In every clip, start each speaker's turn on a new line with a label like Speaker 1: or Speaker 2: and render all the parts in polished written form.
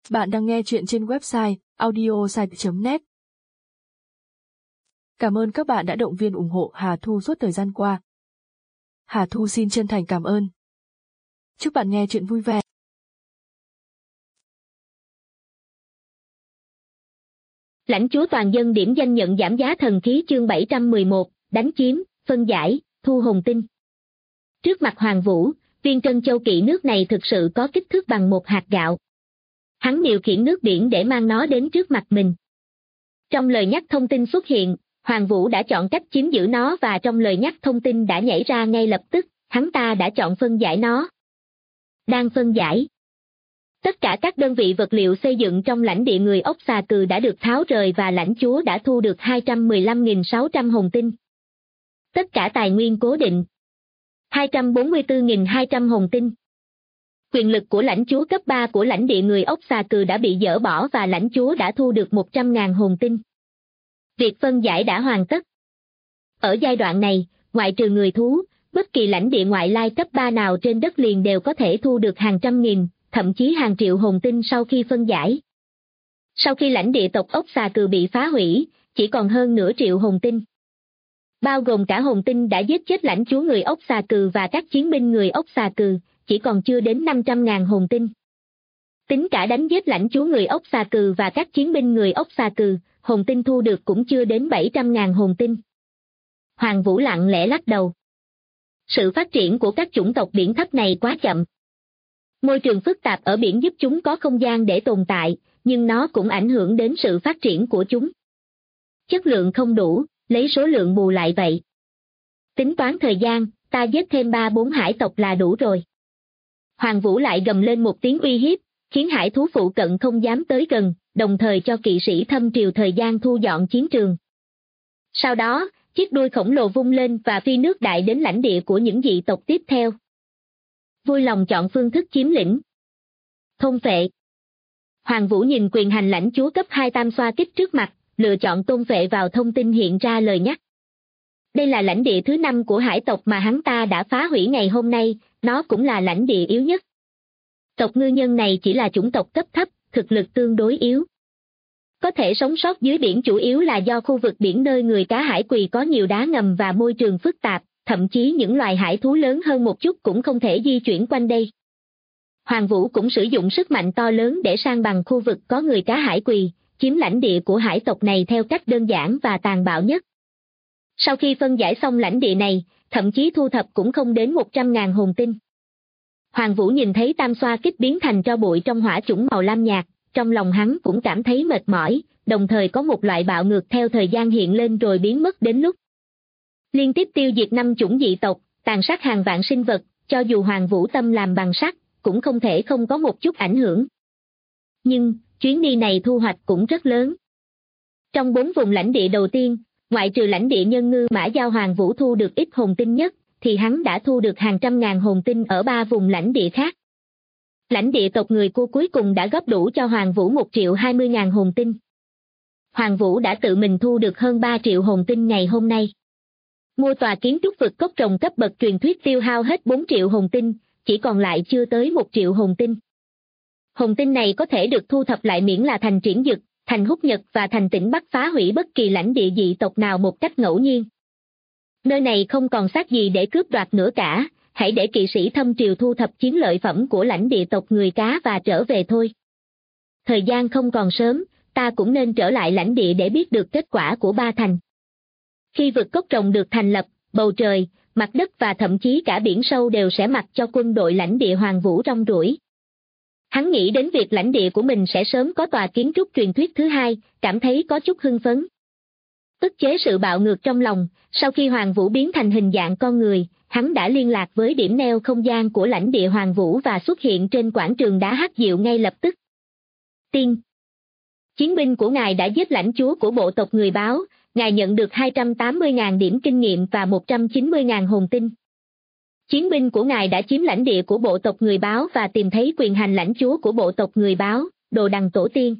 Speaker 1: Bạn đang nghe chuyện trên website audiosite.net. Cảm ơn các bạn đã động viên ủng hộ Hà Thu suốt thời gian qua. Hà Thu xin chân thành cảm ơn. Chúc bạn nghe chuyện vui vẻ.
Speaker 2: Lãnh chúa toàn dân điểm danh nhận giảm giá thần khí chương 711, đánh chiếm, phân giải, thu hồn tinh. Trước mặt Hoàng Vũ, viên trân châu kỵ nước này thực sự có kích thước bằng một hạt gạo. Hắn điều khiển nước biển để mang nó đến trước mặt mình. Trong lời nhắc thông tin xuất hiện, Hoàng Vũ đã chọn cách chiếm giữ nó và trong lời nhắc thông tin đã nhảy ra ngay lập tức, hắn ta đã chọn phân giải nó. Đang phân giải. Tất cả các đơn vị vật liệu xây dựng trong lãnh địa người ốc xà cừ đã được tháo rời và lãnh chúa đã thu được 215.600 hồn tinh. Tất cả tài nguyên cố định. 244.200 hồn tinh. Quyền lực của lãnh chúa cấp 3 của lãnh địa người ốc xà cừ đã bị dỡ bỏ và lãnh chúa đã thu được 100.000 hồn tinh. Việc phân giải đã hoàn tất. Ở giai đoạn này, ngoại trừ người thú, bất kỳ lãnh địa ngoại lai cấp 3 nào trên đất liền đều có thể thu được hàng trăm nghìn, thậm chí hàng triệu hồn tinh sau khi phân giải. Sau khi lãnh địa tộc ốc xà cừ bị phá hủy, chỉ còn hơn nửa triệu hồn tinh. Bao gồm cả hồn tinh đã giết chết lãnh chúa người ốc xà cừ và các chiến binh người ốc xà cừ, chỉ còn chưa đến 500.000 hồn tinh. Tính cả đánh giết lãnh chúa người ốc xà cừ và các chiến binh người ốc xà cừ, hồn tinh thu được cũng chưa đến 700.000 hồn tinh. Hoàng Vũ lặng lẽ lắc đầu. Sự phát triển của các chủng tộc biển thấp này quá chậm. Môi trường phức tạp ở biển giúp chúng có không gian để tồn tại, nhưng nó cũng ảnh hưởng đến sự phát triển của chúng. Chất lượng không đủ, lấy số lượng bù lại vậy. Tính toán thời gian, ta giết thêm 3-4 hải tộc là đủ rồi. Hoàng Vũ lại gầm lên một tiếng uy hiếp, khiến hải thú phụ cận không dám tới gần, đồng thời cho kỵ sĩ thâm triều thời gian thu dọn chiến trường. Sau đó, chiếc đuôi khổng lồ vung lên và phi nước đại đến lãnh địa của những dị tộc tiếp theo. Vui lòng chọn phương thức chiếm lĩnh. Thôn phệ. Hoàng Vũ nhìn quyền hành lãnh chúa cấp 2 tam xoa kích trước mặt, lựa chọn thôn phệ vào thông tin hiện ra lời nhắc. Đây là lãnh địa thứ 5 của hải tộc mà hắn ta đã phá hủy ngày hôm nay, nó cũng là lãnh địa yếu nhất. Tộc ngư nhân này chỉ là chủng tộc cấp thấp, thực lực tương đối yếu. Có thể sống sót dưới biển chủ yếu là do khu vực biển nơi người cá hải quỳ có nhiều đá ngầm và môi trường phức tạp, thậm chí những loài hải thú lớn hơn một chút cũng không thể di chuyển quanh đây. Hoàng Vũ cũng sử dụng sức mạnh to lớn để san bằng khu vực có người cá hải quỳ, chiếm lãnh địa của hải tộc này theo cách đơn giản và tàn bạo nhất. Sau khi phân giải xong lãnh địa này, thậm chí thu thập cũng không đến 100.000 hồn tinh. Hoàng Vũ nhìn thấy tam xoa kích biến thành tro bụi trong hỏa chủng màu lam nhạt, trong lòng hắn cũng cảm thấy mệt mỏi, đồng thời có một loại bạo ngược theo thời gian hiện lên rồi biến mất đến lúc. Liên tiếp tiêu diệt 5 chủng dị tộc, tàn sát hàng vạn sinh vật, cho dù Hoàng Vũ tâm làm bằng sắt, cũng không thể không có một chút ảnh hưởng. Nhưng, chuyến đi này thu hoạch cũng rất lớn. Trong 4 vùng lãnh địa đầu tiên, ngoại trừ lãnh địa nhân ngư mã giao Hoàng Vũ thu được ít hồn tinh nhất, thì hắn đã thu được hàng trăm ngàn hồn tinh ở 3 vùng lãnh địa khác. Lãnh địa tộc người cua cuối cùng đã góp đủ cho Hoàng Vũ 1.020.000 hồn tinh. Hoàng Vũ đã tự mình thu được hơn 3 triệu hồn tinh ngày hôm nay. Mua tòa kiến trúc vực cốc rồng cấp bậc truyền thuyết tiêu hao hết 4 triệu hồn tinh, chỉ còn lại chưa tới 1 triệu hồn tinh. Hồn tinh này có thể được thu thập lại miễn là thành Triển Dực, thành Húc Nhật và thành Tỉnh Bắc phá hủy bất kỳ lãnh địa dị tộc nào một cách ngẫu nhiên. Nơi này không còn xác gì để cướp đoạt nữa cả, hãy để kỵ sĩ thâm triều thu thập chiến lợi phẩm của lãnh địa tộc người cá và trở về thôi. Thời gian không còn sớm, ta cũng nên trở lại lãnh địa để biết được kết quả của Ba Thành. Khi vực cốc rồng được thành lập, bầu trời, mặt đất và thậm chí cả biển sâu đều sẽ mặc cho quân đội lãnh địa Hoàng Vũ rong ruổi. Hắn nghĩ đến việc lãnh địa của mình sẽ sớm có tòa kiến trúc truyền thuyết thứ 2, cảm thấy có chút hưng phấn. Ức chế sự bạo ngược trong lòng, sau khi Hoàng Vũ biến thành hình dạng con người, hắn đã liên lạc với điểm neo không gian của lãnh địa Hoàng Vũ và xuất hiện trên quảng trường đá hắc diệu ngay lập tức. Tiên. Chiến binh của ngài đã giết lãnh chúa của bộ tộc người báo, ngài nhận được 280.000 điểm kinh nghiệm và 190.000 hồn tinh. Chiến binh của ngài đã chiếm lãnh địa của bộ tộc người báo và tìm thấy quyền hành lãnh chúa của bộ tộc người báo, Đồ Đằng Tổ Tiên.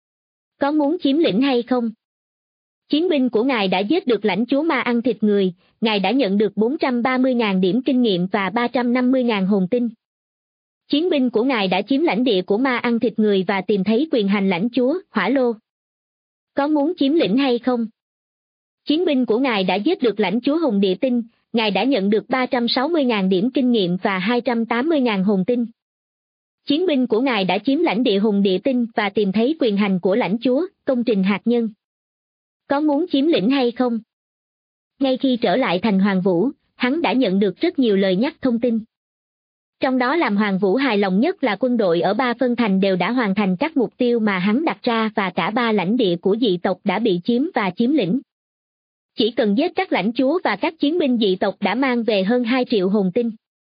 Speaker 2: Có muốn chiếm lĩnh hay không? Chiến binh của ngài đã giết được lãnh chúa ma ăn thịt người, ngài đã nhận được 430.000 điểm kinh nghiệm và 350.000 hồn tinh. Chiến binh của ngài đã chiếm lãnh địa của ma ăn thịt người và tìm thấy quyền hành lãnh chúa, Hỏa Lô. Có muốn chiếm lĩnh hay không? Chiến binh của ngài đã giết được lãnh chúa Hùng Địa Tinh, ngài đã nhận được 360.000 điểm kinh nghiệm và 280.000 hồn tinh. Chiến binh của ngài đã chiếm lãnh địa Hùng Địa Tinh và tìm thấy quyền hành của lãnh chúa, công trình hạt nhân. Có muốn chiếm lĩnh hay không? Ngay khi trở lại thành Hoàng Vũ, hắn đã nhận được rất nhiều lời nhắc thông tin. Trong đó làm Hoàng Vũ hài lòng nhất là quân đội ở 3 phân thành đều đã hoàn thành các mục tiêu mà hắn đặt ra và cả 3 lãnh địa của dị tộc đã bị chiếm và chiếm lĩnh. Chỉ cần giết các lãnh chúa và các chiến binh dị tộc đã mang về hơn 2 triệu hồn tinh.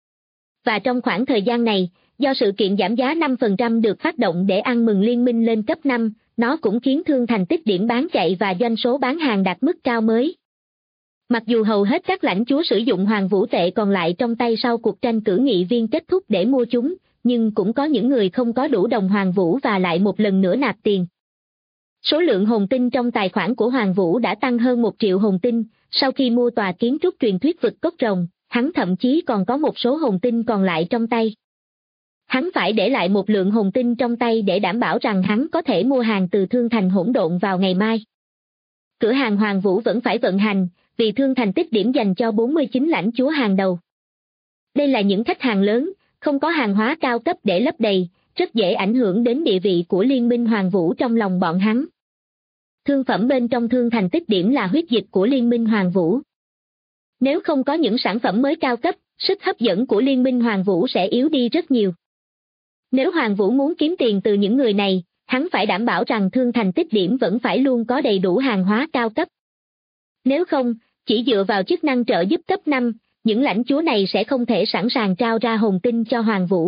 Speaker 2: Và trong khoảng thời gian này, do sự kiện giảm giá 5% được phát động để ăn mừng liên minh lên cấp 5, nó cũng khiến Thương Thành tích điểm bán chạy và doanh số bán hàng đạt mức cao mới. Mặc dù hầu hết các lãnh chúa sử dụng Hoàng Vũ tệ còn lại trong tay sau cuộc tranh cử nghị viên kết thúc để mua chúng, nhưng cũng có những người không có đủ đồng Hoàng Vũ và lại một lần nữa nạp tiền. Số lượng hồn tinh trong tài khoản của Hoàng Vũ đã tăng hơn 1 triệu hồn tinh, sau khi mua tòa kiến trúc truyền thuyết vực cốc rồng, hắn thậm chí còn có một số hồn tinh còn lại trong tay. Hắn phải để lại một lượng hồn tinh trong tay để đảm bảo rằng hắn có thể mua hàng từ Thương Thành Hỗn Độn vào ngày mai. Cửa hàng Hoàng Vũ vẫn phải vận hành, vì Thương Thành tích điểm dành cho 49 lãnh chúa hàng đầu. Đây là những khách hàng lớn, không có hàng hóa cao cấp để lấp đầy, rất dễ ảnh hưởng đến địa vị của Liên minh Hoàng Vũ trong lòng bọn hắn. Thương phẩm bên trong Thương Thành tích điểm là huyết dịch của Liên minh Hoàng Vũ. Nếu không có những sản phẩm mới cao cấp, sức hấp dẫn của Liên minh Hoàng Vũ sẽ yếu đi rất nhiều. Nếu Hoàng Vũ muốn kiếm tiền từ những người này, hắn phải đảm bảo rằng Thương Thành tích điểm vẫn phải luôn có đầy đủ hàng hóa cao cấp. Nếu không, chỉ dựa vào chức năng trợ giúp cấp 5, những lãnh chúa này sẽ không thể sẵn sàng trao ra hồn tinh cho Hoàng Vũ.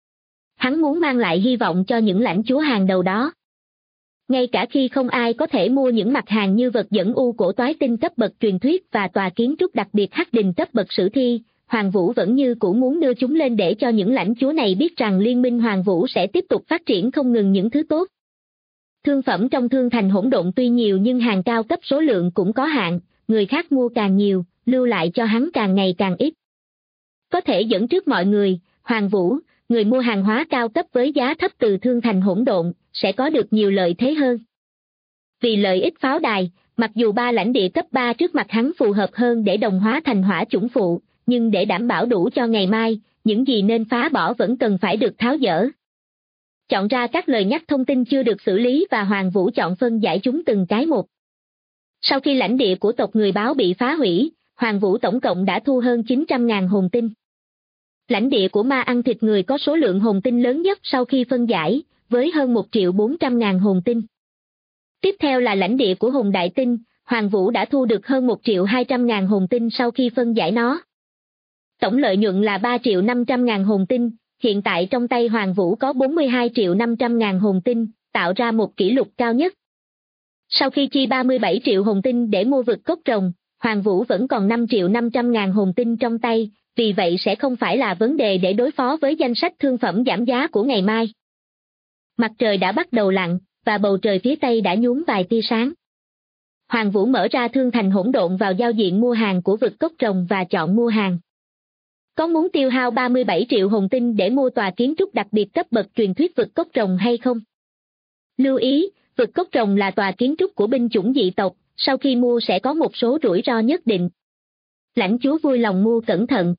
Speaker 2: Hắn muốn mang lại hy vọng cho những lãnh chúa hàng đầu đó. Ngay cả khi không ai có thể mua những mặt hàng như vật dẫn u cổ toái tinh cấp bậc truyền thuyết và tòa kiến trúc đặc biệt hắc đình cấp bậc sử thi, Hoàng Vũ vẫn như cũ muốn đưa chúng lên để cho những lãnh chúa này biết rằng Liên minh Hoàng Vũ sẽ tiếp tục phát triển không ngừng những thứ tốt. Thương phẩm trong Thương Thành Hỗn Độn tuy nhiều nhưng hàng cao cấp số lượng cũng có hạn, người khác mua càng nhiều, lưu lại cho hắn càng ngày càng ít. Có thể dẫn trước mọi người, Hoàng Vũ, người mua hàng hóa cao cấp với giá thấp từ Thương Thành Hỗn Độn, sẽ có được nhiều lợi thế hơn. Vì lợi ích pháo đài, mặc dù 3 lãnh địa cấp 3 trước mặt hắn phù hợp hơn để đồng hóa thành hỏa chủng phụ, nhưng để đảm bảo đủ cho ngày mai, những gì nên phá bỏ vẫn cần phải được tháo dỡ. Chọn ra các lời nhắc thông tin chưa được xử lý và Hoàng Vũ chọn phân giải chúng từng cái một. Sau khi lãnh địa của tộc người báo bị phá hủy, Hoàng Vũ tổng cộng đã thu hơn 900.000 hồn tinh. Lãnh địa của ma ăn thịt người có số lượng hồn tinh lớn nhất sau khi phân giải, với hơn 1.400.000 hồn tinh. Tiếp theo là lãnh địa của Hùng Đại Tinh, Hoàng Vũ đã thu được hơn 1.200.000 hồn tinh sau khi phân giải nó. Tổng lợi nhuận là 3.500.000 hồn tinh, hiện tại trong tay Hoàng Vũ có 42.500.000 hồn tinh, tạo ra một kỷ lục cao nhất. Sau khi chi 37 triệu hồn tinh để mua vực cốc rồng, Hoàng Vũ vẫn còn 5.500.000 hồn tinh trong tay, vì vậy sẽ không phải là vấn đề để đối phó với danh sách thương phẩm giảm giá của ngày mai. Mặt trời đã bắt đầu lặn, và bầu trời phía tây đã nhuốm vài tia sáng. Hoàng Vũ mở ra Thương Thành Hỗn Độn vào giao diện mua hàng của vực cốc rồng và chọn mua hàng. Có muốn tiêu hao 37 triệu hồn tinh để mua tòa kiến trúc đặc biệt cấp bậc truyền thuyết vực cốc rồng hay không? Lưu ý, vực cốc rồng là tòa kiến trúc của binh chủng dị tộc, sau khi mua sẽ có một số rủi ro nhất định. Lãnh chúa vui lòng mua cẩn thận.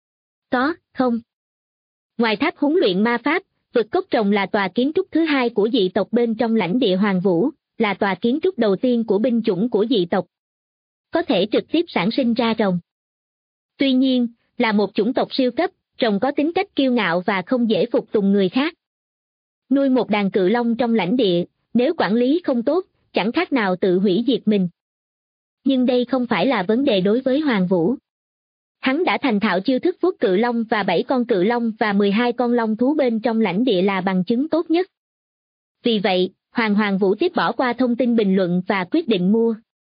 Speaker 2: Có, không? Ngoài tháp huấn luyện ma pháp, vực cốc rồng là tòa kiến trúc thứ hai của dị tộc bên trong lãnh địa Hoàng Vũ, là tòa kiến trúc đầu tiên của binh chủng của dị tộc. Có thể trực tiếp sản sinh ra rồng. Tuy nhiên, là một chủng tộc siêu cấp, rồng có tính cách kiêu ngạo và không dễ phục tùng người khác. Nuôi một đàn cự long trong lãnh địa, nếu quản lý không tốt, chẳng khác nào tự hủy diệt mình. Nhưng đây không phải là vấn đề đối với Hoàng Vũ. Hắn đã thành thạo chiêu thức vuốt cự long và 7 con cự long và 12 con long thú bên trong lãnh địa là bằng chứng tốt nhất. Vì vậy, Hoàng Vũ tiếp bỏ qua thông tin bình luận và quyết định mua.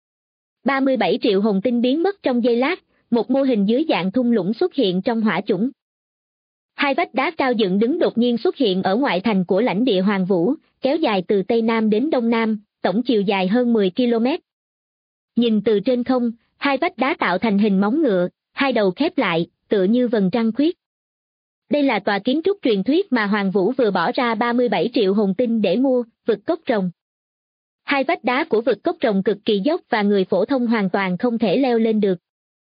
Speaker 2: 37 triệu hồn tinh biến mất trong giây lát, một mô hình dưới dạng thung lũng xuất hiện trong hỏa chủng. 2 vách đá cao dựng đứng đột nhiên xuất hiện ở ngoại thành của lãnh địa Hoàng Vũ, kéo dài từ Tây Nam đến Đông Nam, tổng chiều dài hơn 10 km. Nhìn từ trên không, 2 vách đá tạo thành hình móng ngựa, 2 đầu khép lại, tựa như vầng trăng khuyết. Đây là tòa kiến trúc truyền thuyết mà Hoàng Vũ vừa bỏ ra 37 triệu hồn tinh để mua, vực cốc rồng. Hai vách đá của vực cốc rồng cực kỳ dốc và người phổ thông hoàn toàn không thể leo lên được.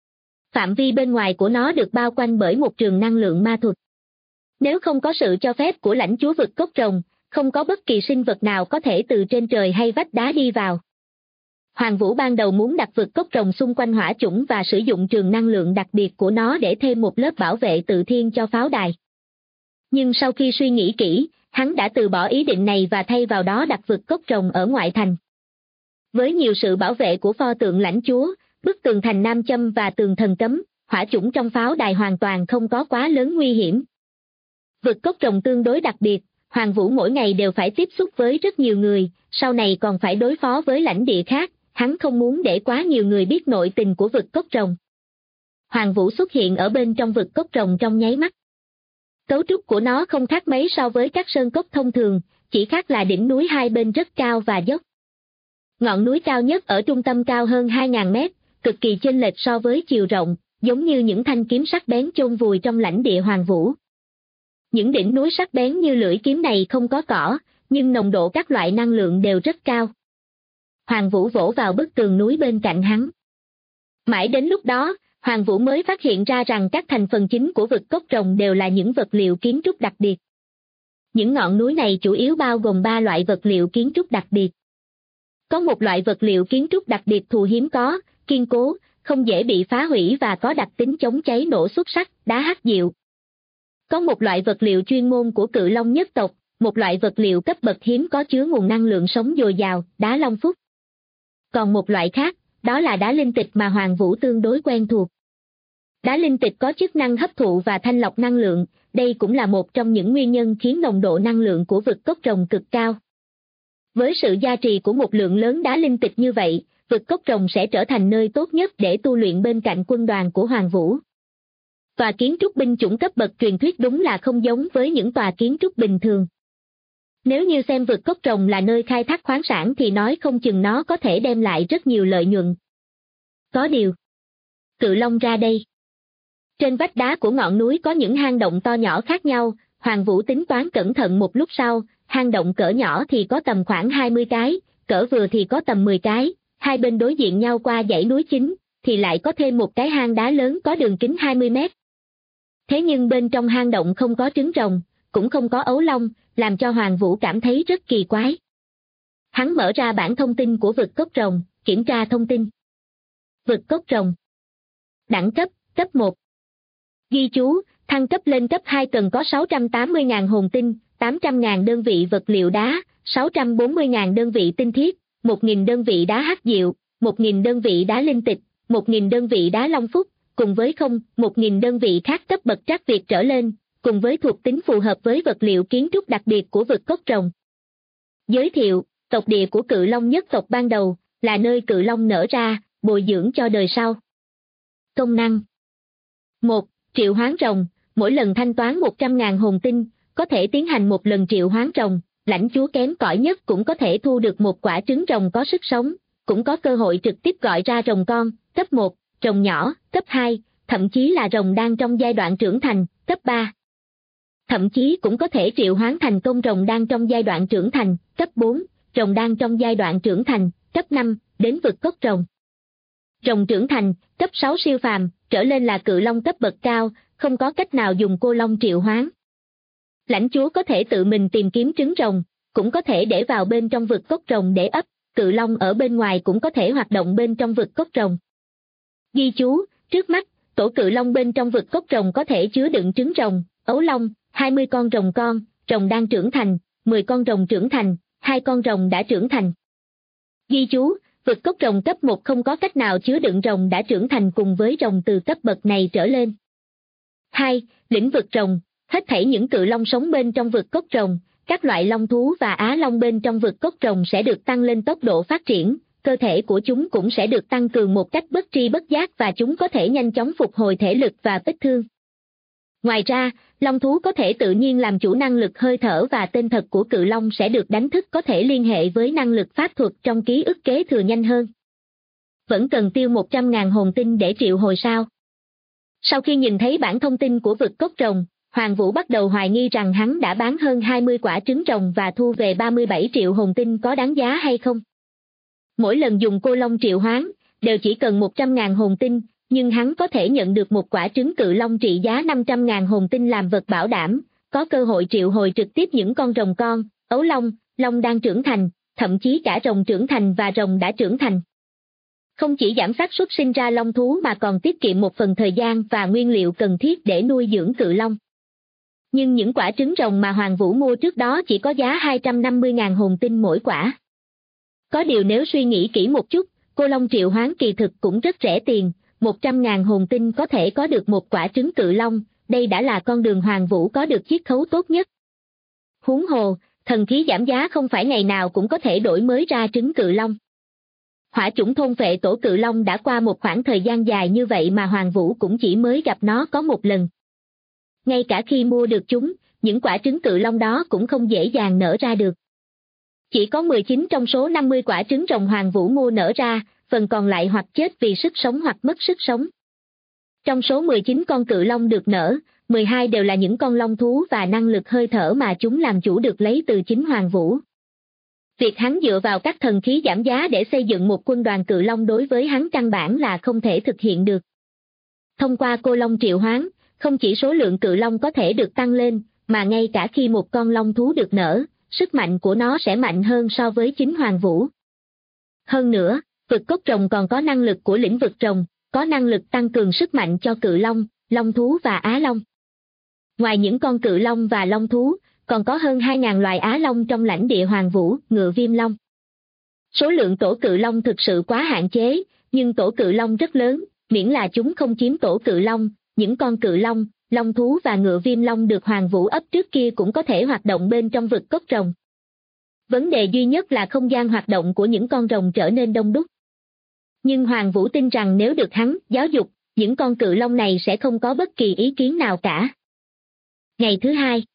Speaker 2: Phạm vi bên ngoài của nó được bao quanh bởi một trường năng lượng ma thuật. Nếu không có sự cho phép của lãnh chúa vực cốc rồng, không có bất kỳ sinh vật nào có thể từ trên trời hay vách đá đi vào. Hoàng Vũ ban đầu muốn đặt vực cốc rồng xung quanh hỏa chủng và sử dụng trường năng lượng đặc biệt của nó để thêm một lớp bảo vệ tự thiên cho pháo đài. Nhưng sau khi suy nghĩ kỹ, hắn đã từ bỏ ý định này và thay vào đó đặt vực cốc rồng ở ngoại thành. Với nhiều sự bảo vệ của pho tượng lãnh chúa, bức tường thành nam châm và tường thần cấm, hỏa chủng trong pháo đài hoàn toàn không có quá lớn nguy hiểm. Vực cốc rồng tương đối đặc biệt, Hoàng Vũ mỗi ngày đều phải tiếp xúc với rất nhiều người, sau này còn phải đối phó với lãnh địa khác, hắn không muốn để quá nhiều người biết nội tình của vực cốc rồng. Hoàng Vũ xuất hiện ở bên trong vực cốc rồng trong nháy mắt. Cấu trúc của nó không khác mấy so với các sơn cốc thông thường, chỉ khác là đỉnh núi hai bên rất cao và dốc. Ngọn núi cao nhất ở trung tâm cao hơn 2.000 mét, cực kỳ chênh lệch so với chiều rộng, giống như những thanh kiếm sắc bén chôn vùi trong lãnh địa Hoàng Vũ. Những đỉnh núi sắc bén như lưỡi kiếm này không có cỏ, nhưng nồng độ các loại năng lượng đều rất cao. Hoàng Vũ vỗ vào bức tường núi bên cạnh hắn. Mãi đến lúc đó, Hoàng Vũ mới phát hiện ra rằng các thành phần chính của vực cốc rồng đều là những vật liệu kiến trúc đặc biệt. Những ngọn núi này chủ yếu bao gồm 3 loại vật liệu kiến trúc đặc biệt. Có một loại vật liệu kiến trúc đặc biệt thù hiếm có, kiên cố, không dễ bị phá hủy và có đặc tính chống cháy nổ xuất sắc, đá hắc diệu. Có một loại vật liệu chuyên môn của Cự Long nhất tộc, một loại vật liệu cấp bậc hiếm có chứa nguồn năng lượng sống dồi dào, đá Long Phúc. Còn một loại khác, đó là đá linh tịch mà Hoàng Vũ tương đối quen thuộc. Đá linh tịch có chức năng hấp thụ và thanh lọc năng lượng, đây cũng là một trong những nguyên nhân khiến nồng độ năng lượng của vực cốc rồng cực cao. Với sự gia trì của một lượng lớn đá linh tịch như vậy, vực cốc rồng sẽ trở thành nơi tốt nhất để tu luyện bên cạnh quân đoàn của Hoàng Vũ. Tòa kiến trúc binh chủng cấp bậc truyền thuyết đúng là không giống với những tòa kiến trúc bình thường. Nếu như xem vực cốc rồng là nơi khai thác khoáng sản thì nói không chừng nó có thể đem lại rất nhiều lợi nhuận. Có điều, Cự Long ra đây. Trên vách đá của ngọn núi có những hang động to nhỏ khác nhau, Hoàng Vũ tính toán cẩn thận một lúc sau, hang động cỡ nhỏ thì có tầm khoảng 20 cái, cỡ vừa thì có tầm 10 cái, hai bên đối diện nhau qua dãy núi chính, thì lại có thêm một cái hang đá lớn có đường kính 20 mét. Thế nhưng bên trong hang động không có trứng rồng, cũng không có ấu long, làm cho Hoàng Vũ cảm thấy rất kỳ quái. Hắn mở ra bảng thông tin của vực cốc rồng, kiểm tra thông tin. Vực cốc rồng. Đẳng cấp, cấp 1. Ghi chú, thăng cấp lên cấp 2 cần có 680.000 hồn tinh, 800.000 đơn vị vật liệu đá, 640.000 đơn vị tinh thiết, 1.000 đơn vị đá hắc diệu, 1.000 đơn vị đá linh tịch, 1.000 đơn vị đá long phúc, cùng với 1.000 đơn vị khác cấp bậc trắc việt trở lên, cùng với thuộc tính phù hợp với vật liệu kiến trúc đặc biệt của vực cốc rồng. Giới thiệu, tộc địa của Cự Long nhất tộc ban đầu, là nơi Cự Long nở ra, bồi dưỡng cho đời sau. Công năng 1. Triệu hoán rồng, mỗi lần thanh toán 100.000 hồn tinh, có thể tiến hành một lần triệu hoán rồng, lãnh chúa kém cỏi nhất cũng có thể thu được một quả trứng rồng có sức sống, cũng có cơ hội trực tiếp gọi ra rồng con, cấp 1, rồng nhỏ, cấp 2, thậm chí là rồng đang trong giai đoạn trưởng thành, cấp 3. Thậm chí cũng có thể triệu hoán thành công rồng đang trong giai đoạn trưởng thành, cấp 4, rồng đang trong giai đoạn trưởng thành, cấp 5, đến vực cốc rồng. Rồng trưởng thành, cấp 6 siêu phàm, trở lên là Cự Long cấp bậc cao, không có cách nào dùng cô long triệu hoán. Lãnh chúa có thể tự mình tìm kiếm trứng rồng, cũng có thể để vào bên trong vực cốc rồng để ấp, Cự Long ở bên ngoài cũng có thể hoạt động bên trong vực cốc rồng. Ghi chú, trước mắt, tổ Cự Long bên trong vực cốc rồng có thể chứa đựng trứng rồng, ấu long, 20 con, rồng đang trưởng thành, 10 con rồng trưởng thành, 2 con rồng đã trưởng thành. Ghi chú, vực cốc rồng cấp 1 không có cách nào chứa đựng rồng đã trưởng thành cùng với rồng từ cấp bậc này trở lên. 2. Lĩnh vực rồng, hết thảy những Cự Long sống bên trong vực cốc rồng, các loại long thú và á long bên trong vực cốc rồng sẽ được tăng lên tốc độ phát triển, cơ thể của chúng cũng sẽ được tăng cường một cách bất tri bất giác và chúng có thể nhanh chóng phục hồi thể lực và vết thương. Ngoài ra, long thú có thể tự nhiên làm chủ năng lực hơi thở và tên thật của Cự Long sẽ được đánh thức có thể liên hệ với năng lực pháp thuật trong ký ức kế thừa nhanh hơn. Vẫn cần tiêu 100.000 hồn tinh để triệu hồi sao? Sau khi nhìn thấy bản thông tin của vực cốc rồng, Hoàng Vũ bắt đầu hoài nghi rằng hắn đã bán hơn 20 quả trứng rồng và thu về 37 triệu hồn tinh có đáng giá hay không. Mỗi lần dùng cô long triệu hoán, đều chỉ cần 100.000 hồn tinh, nhưng hắn có thể nhận được một quả trứng cự long trị giá 500.000 hồn tinh làm vật bảo đảm, có cơ hội triệu hồi trực tiếp những con rồng con, ấu long, long đang trưởng thành, thậm chí cả rồng trưởng thành và rồng đã trưởng thành. Không chỉ giảm xác suất sinh ra long thú mà còn tiết kiệm một phần thời gian và nguyên liệu cần thiết để nuôi dưỡng cự long. Nhưng những quả trứng rồng mà Hoàng Vũ mua trước đó chỉ có giá 250.000 hồn tinh mỗi quả. Có điều nếu suy nghĩ kỹ một chút, cô long triệu hoán kỳ thực cũng rất rẻ tiền, 100.000 hồn tinh có thể có được một quả trứng cự long, đây đã là con đường Hoàng Vũ có được chiết khấu tốt nhất. Huống hồ, thần khí giảm giá không phải ngày nào cũng có thể đổi mới ra trứng cự long. Hỏa chủng thôn phệ tổ cự long đã qua một khoảng thời gian dài như vậy mà Hoàng Vũ cũng chỉ mới gặp nó có một lần. Ngay cả khi mua được chúng, những quả trứng cự long đó cũng không dễ dàng nở ra được. Chỉ có 19 trong số 50 quả trứng rồng Hoàng Vũ mua nở ra, phần còn lại hoặc chết vì sức sống hoặc mất sức sống. Trong số 19 con cự long được nở, 12 đều là những con long thú và năng lực hơi thở mà chúng làm chủ được lấy từ chính Hoàng Vũ. Việc hắn dựa vào các thần khí giảm giá để xây dựng một quân đoàn cự long đối với hắn căn bản là không thể thực hiện được. Thông qua cô long triệu hoán, không chỉ số lượng cự long có thể được tăng lên, mà ngay cả khi một con long thú được nở, sức mạnh của nó sẽ mạnh hơn so với chính Hoàng Vũ. Hơn nữa, vực cốt rồng còn có năng lực của lĩnh vực rồng, có năng lực tăng cường sức mạnh cho cự long, long thú và á long. Ngoài những con cự long và long thú, còn có hơn 2.000 loài á long trong lãnh địa Hoàng Vũ, ngựa viêm long. Số lượng tổ cự long thực sự quá hạn chế, nhưng tổ cự long rất lớn, miễn là chúng không chiếm tổ cự long, những con cự long, long thú và ngựa viêm long được Hoàng Vũ ấp trước kia cũng có thể hoạt động bên trong vực cốt rồng. Vấn đề duy nhất là không gian hoạt động của những con rồng trở nên đông đúc. Nhưng Hoàng Vũ tin rằng nếu được hắn giáo dục, những con cự long này sẽ không có bất kỳ ý kiến nào cả. Ngày thứ hai.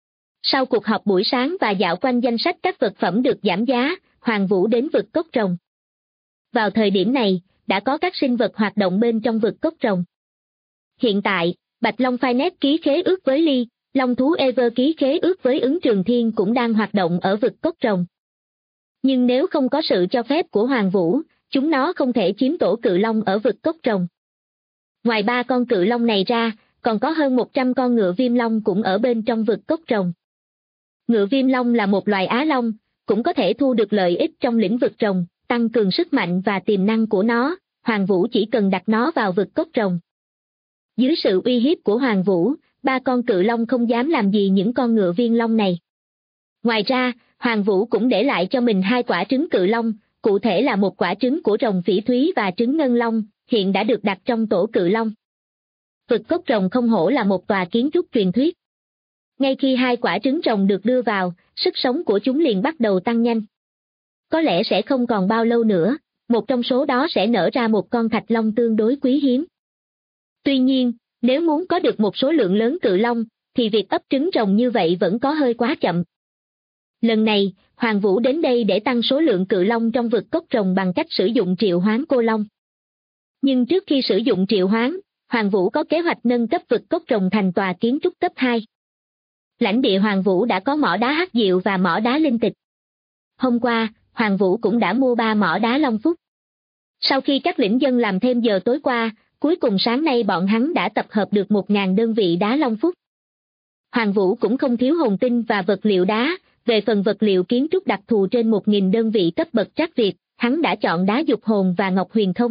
Speaker 2: Sau cuộc họp buổi sáng và dạo quanh danh sách các vật phẩm được giảm giá, Hoàng Vũ đến vực cốt rồng. Vào thời điểm này, đã có các sinh vật hoạt động bên trong vực cốt rồng. Hiện tại, Bạch Long Phainet ký khế ước với Ly, long thú Ever ký khế ước với ứng Trường Thiên cũng đang hoạt động ở vực cốt rồng. Nhưng nếu không có sự cho phép của Hoàng Vũ, chúng nó không thể chiếm tổ cự long ở vực cốt rồng. Ngoài 3 con cự long này ra, còn có hơn 100 con ngựa viêm long cũng ở bên trong vực cốt rồng. Ngựa viêm long là một loài á long, cũng có thể thu được lợi ích trong lĩnh vực rồng, tăng cường sức mạnh và tiềm năng của nó, Hoàng Vũ chỉ cần đặt nó vào vực cốt rồng. Dưới sự uy hiếp của Hoàng Vũ, 3 con cự long không dám làm gì những con ngựa viêm long này. Ngoài ra, Hoàng Vũ cũng để lại cho mình 2 quả trứng cự long, cụ thể là một quả trứng của rồng phỉ thúy và trứng ngân long, hiện đã được đặt trong tổ cự long. Vực cốt rồng không hổ là một tòa kiến trúc truyền thuyết. Ngay khi 2 quả trứng rồng được đưa vào, sức sống của chúng liền bắt đầu tăng nhanh. Có lẽ sẽ không còn bao lâu nữa, một trong số đó sẽ nở ra một con thạch long tương đối quý hiếm. Tuy nhiên, nếu muốn có được một số lượng lớn cự long, thì việc ấp trứng rồng như vậy vẫn có hơi quá chậm. Lần này, Hoàng Vũ đến đây để tăng số lượng cự long trong vực cốt rồng bằng cách sử dụng triệu hoán cô long. Nhưng trước khi sử dụng triệu hoán, Hoàng Vũ có kế hoạch nâng cấp vực cốt rồng thành tòa kiến trúc cấp 2. Lãnh địa Hoàng Vũ đã có mỏ đá hắc diệu và mỏ đá linh tịch. Hôm qua, Hoàng Vũ cũng đã mua 3 mỏ đá Long Phúc. Sau khi các lĩnh dân làm thêm giờ tối qua, cuối cùng sáng nay bọn hắn đã tập hợp được 1.000 đơn vị đá Long Phúc. Hoàng Vũ cũng không thiếu hồn tinh và vật liệu đá, về phần vật liệu kiến trúc đặc thù trên 1.000 đơn vị cấp bậc trắc Việt, hắn đã chọn đá dục hồn và ngọc huyền không.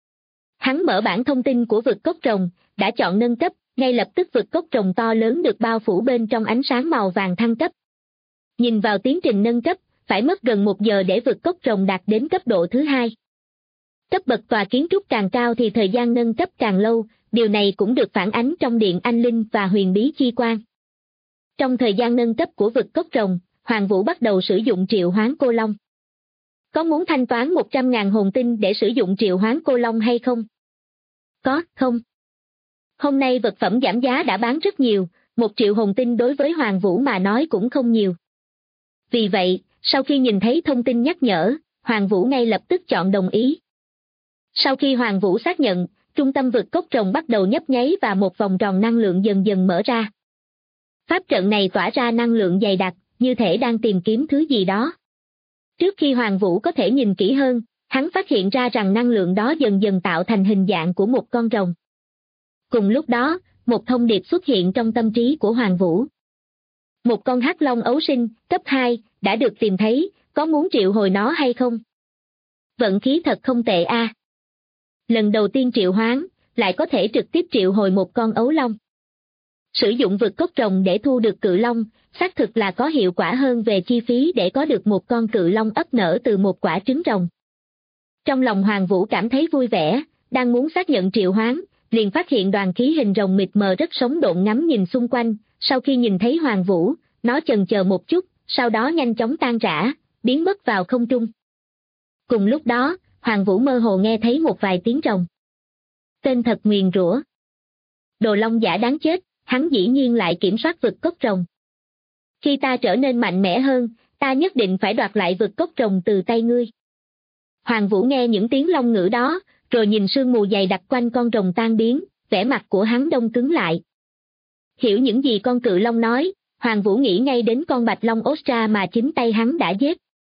Speaker 2: Hắn mở bản thông tin của vực cốt rồng, đã chọn nâng cấp, ngay lập tức vực cốt rồng to lớn được bao phủ bên trong ánh sáng màu vàng thăng cấp. Nhìn vào tiến trình nâng cấp, phải mất gần 1 giờ để vực cốt rồng đạt đến cấp độ thứ 2. Cấp bậc tòa kiến trúc càng cao thì thời gian nâng cấp càng lâu, điều này cũng được phản ánh trong Điện Anh Linh và Huyền Bí Chi Quan. Trong thời gian nâng cấp của vực cốt rồng, Hoàng Vũ bắt đầu sử dụng triệu hoán cô long. Có muốn thanh toán 100.000 hồn tinh để sử dụng triệu hoán cô long hay không? Có, không. Hôm nay vật phẩm giảm giá đã bán rất nhiều, 1 triệu hồn tinh đối với Hoàng Vũ mà nói cũng không nhiều. Vì vậy, sau khi nhìn thấy thông tin nhắc nhở, Hoàng Vũ ngay lập tức chọn đồng ý. Sau khi Hoàng Vũ xác nhận, trung tâm vực cốt rồng bắt đầu nhấp nháy và một vòng tròn năng lượng dần dần mở ra. Pháp trận này tỏa ra năng lượng dày đặc, như thể đang tìm kiếm thứ gì đó. Trước khi Hoàng Vũ có thể nhìn kỹ hơn, hắn phát hiện ra rằng năng lượng đó dần dần tạo thành hình dạng của một con rồng. Cùng lúc đó, một thông điệp xuất hiện trong tâm trí của Hoàng Vũ. Một con hắc long ấu sinh, cấp 2, đã được tìm thấy, có muốn triệu hồi nó hay không? Vận khí thật không tệ a. Lần đầu tiên triệu hoán, lại có thể trực tiếp triệu hồi một con ấu long. Sử dụng vực cốc rồng để thu được cự long, xác thực là có hiệu quả hơn về chi phí để có được một con cự long ấp nở từ một quả trứng rồng. Trong lòng Hoàng Vũ cảm thấy vui vẻ, đang muốn xác nhận triệu hoán, liền phát hiện đoàn khí hình rồng mịt mờ rất sống động ngắm nhìn xung quanh, sau khi nhìn thấy Hoàng Vũ, nó chần chờ một chút, sau đó nhanh chóng tan rã, biến mất vào không trung. Cùng lúc đó, Hoàng Vũ mơ hồ nghe thấy một vài tiếng rồng. Tên thật nguyền rủa. Đồ long giả đáng chết, hắn dĩ nhiên lại kiểm soát vực cốc rồng. Khi ta trở nên mạnh mẽ hơn, ta nhất định phải đoạt lại vực cốc rồng từ tay ngươi. Hoàng Vũ nghe những tiếng long ngữ đó, rồi nhìn sương mù dày đặc quanh con rồng tan biến, vẻ mặt của hắn đông cứng lại. Hiểu những gì con cự long nói, Hoàng Vũ nghĩ ngay đến con bạch long Ostra mà chính tay hắn đã giết.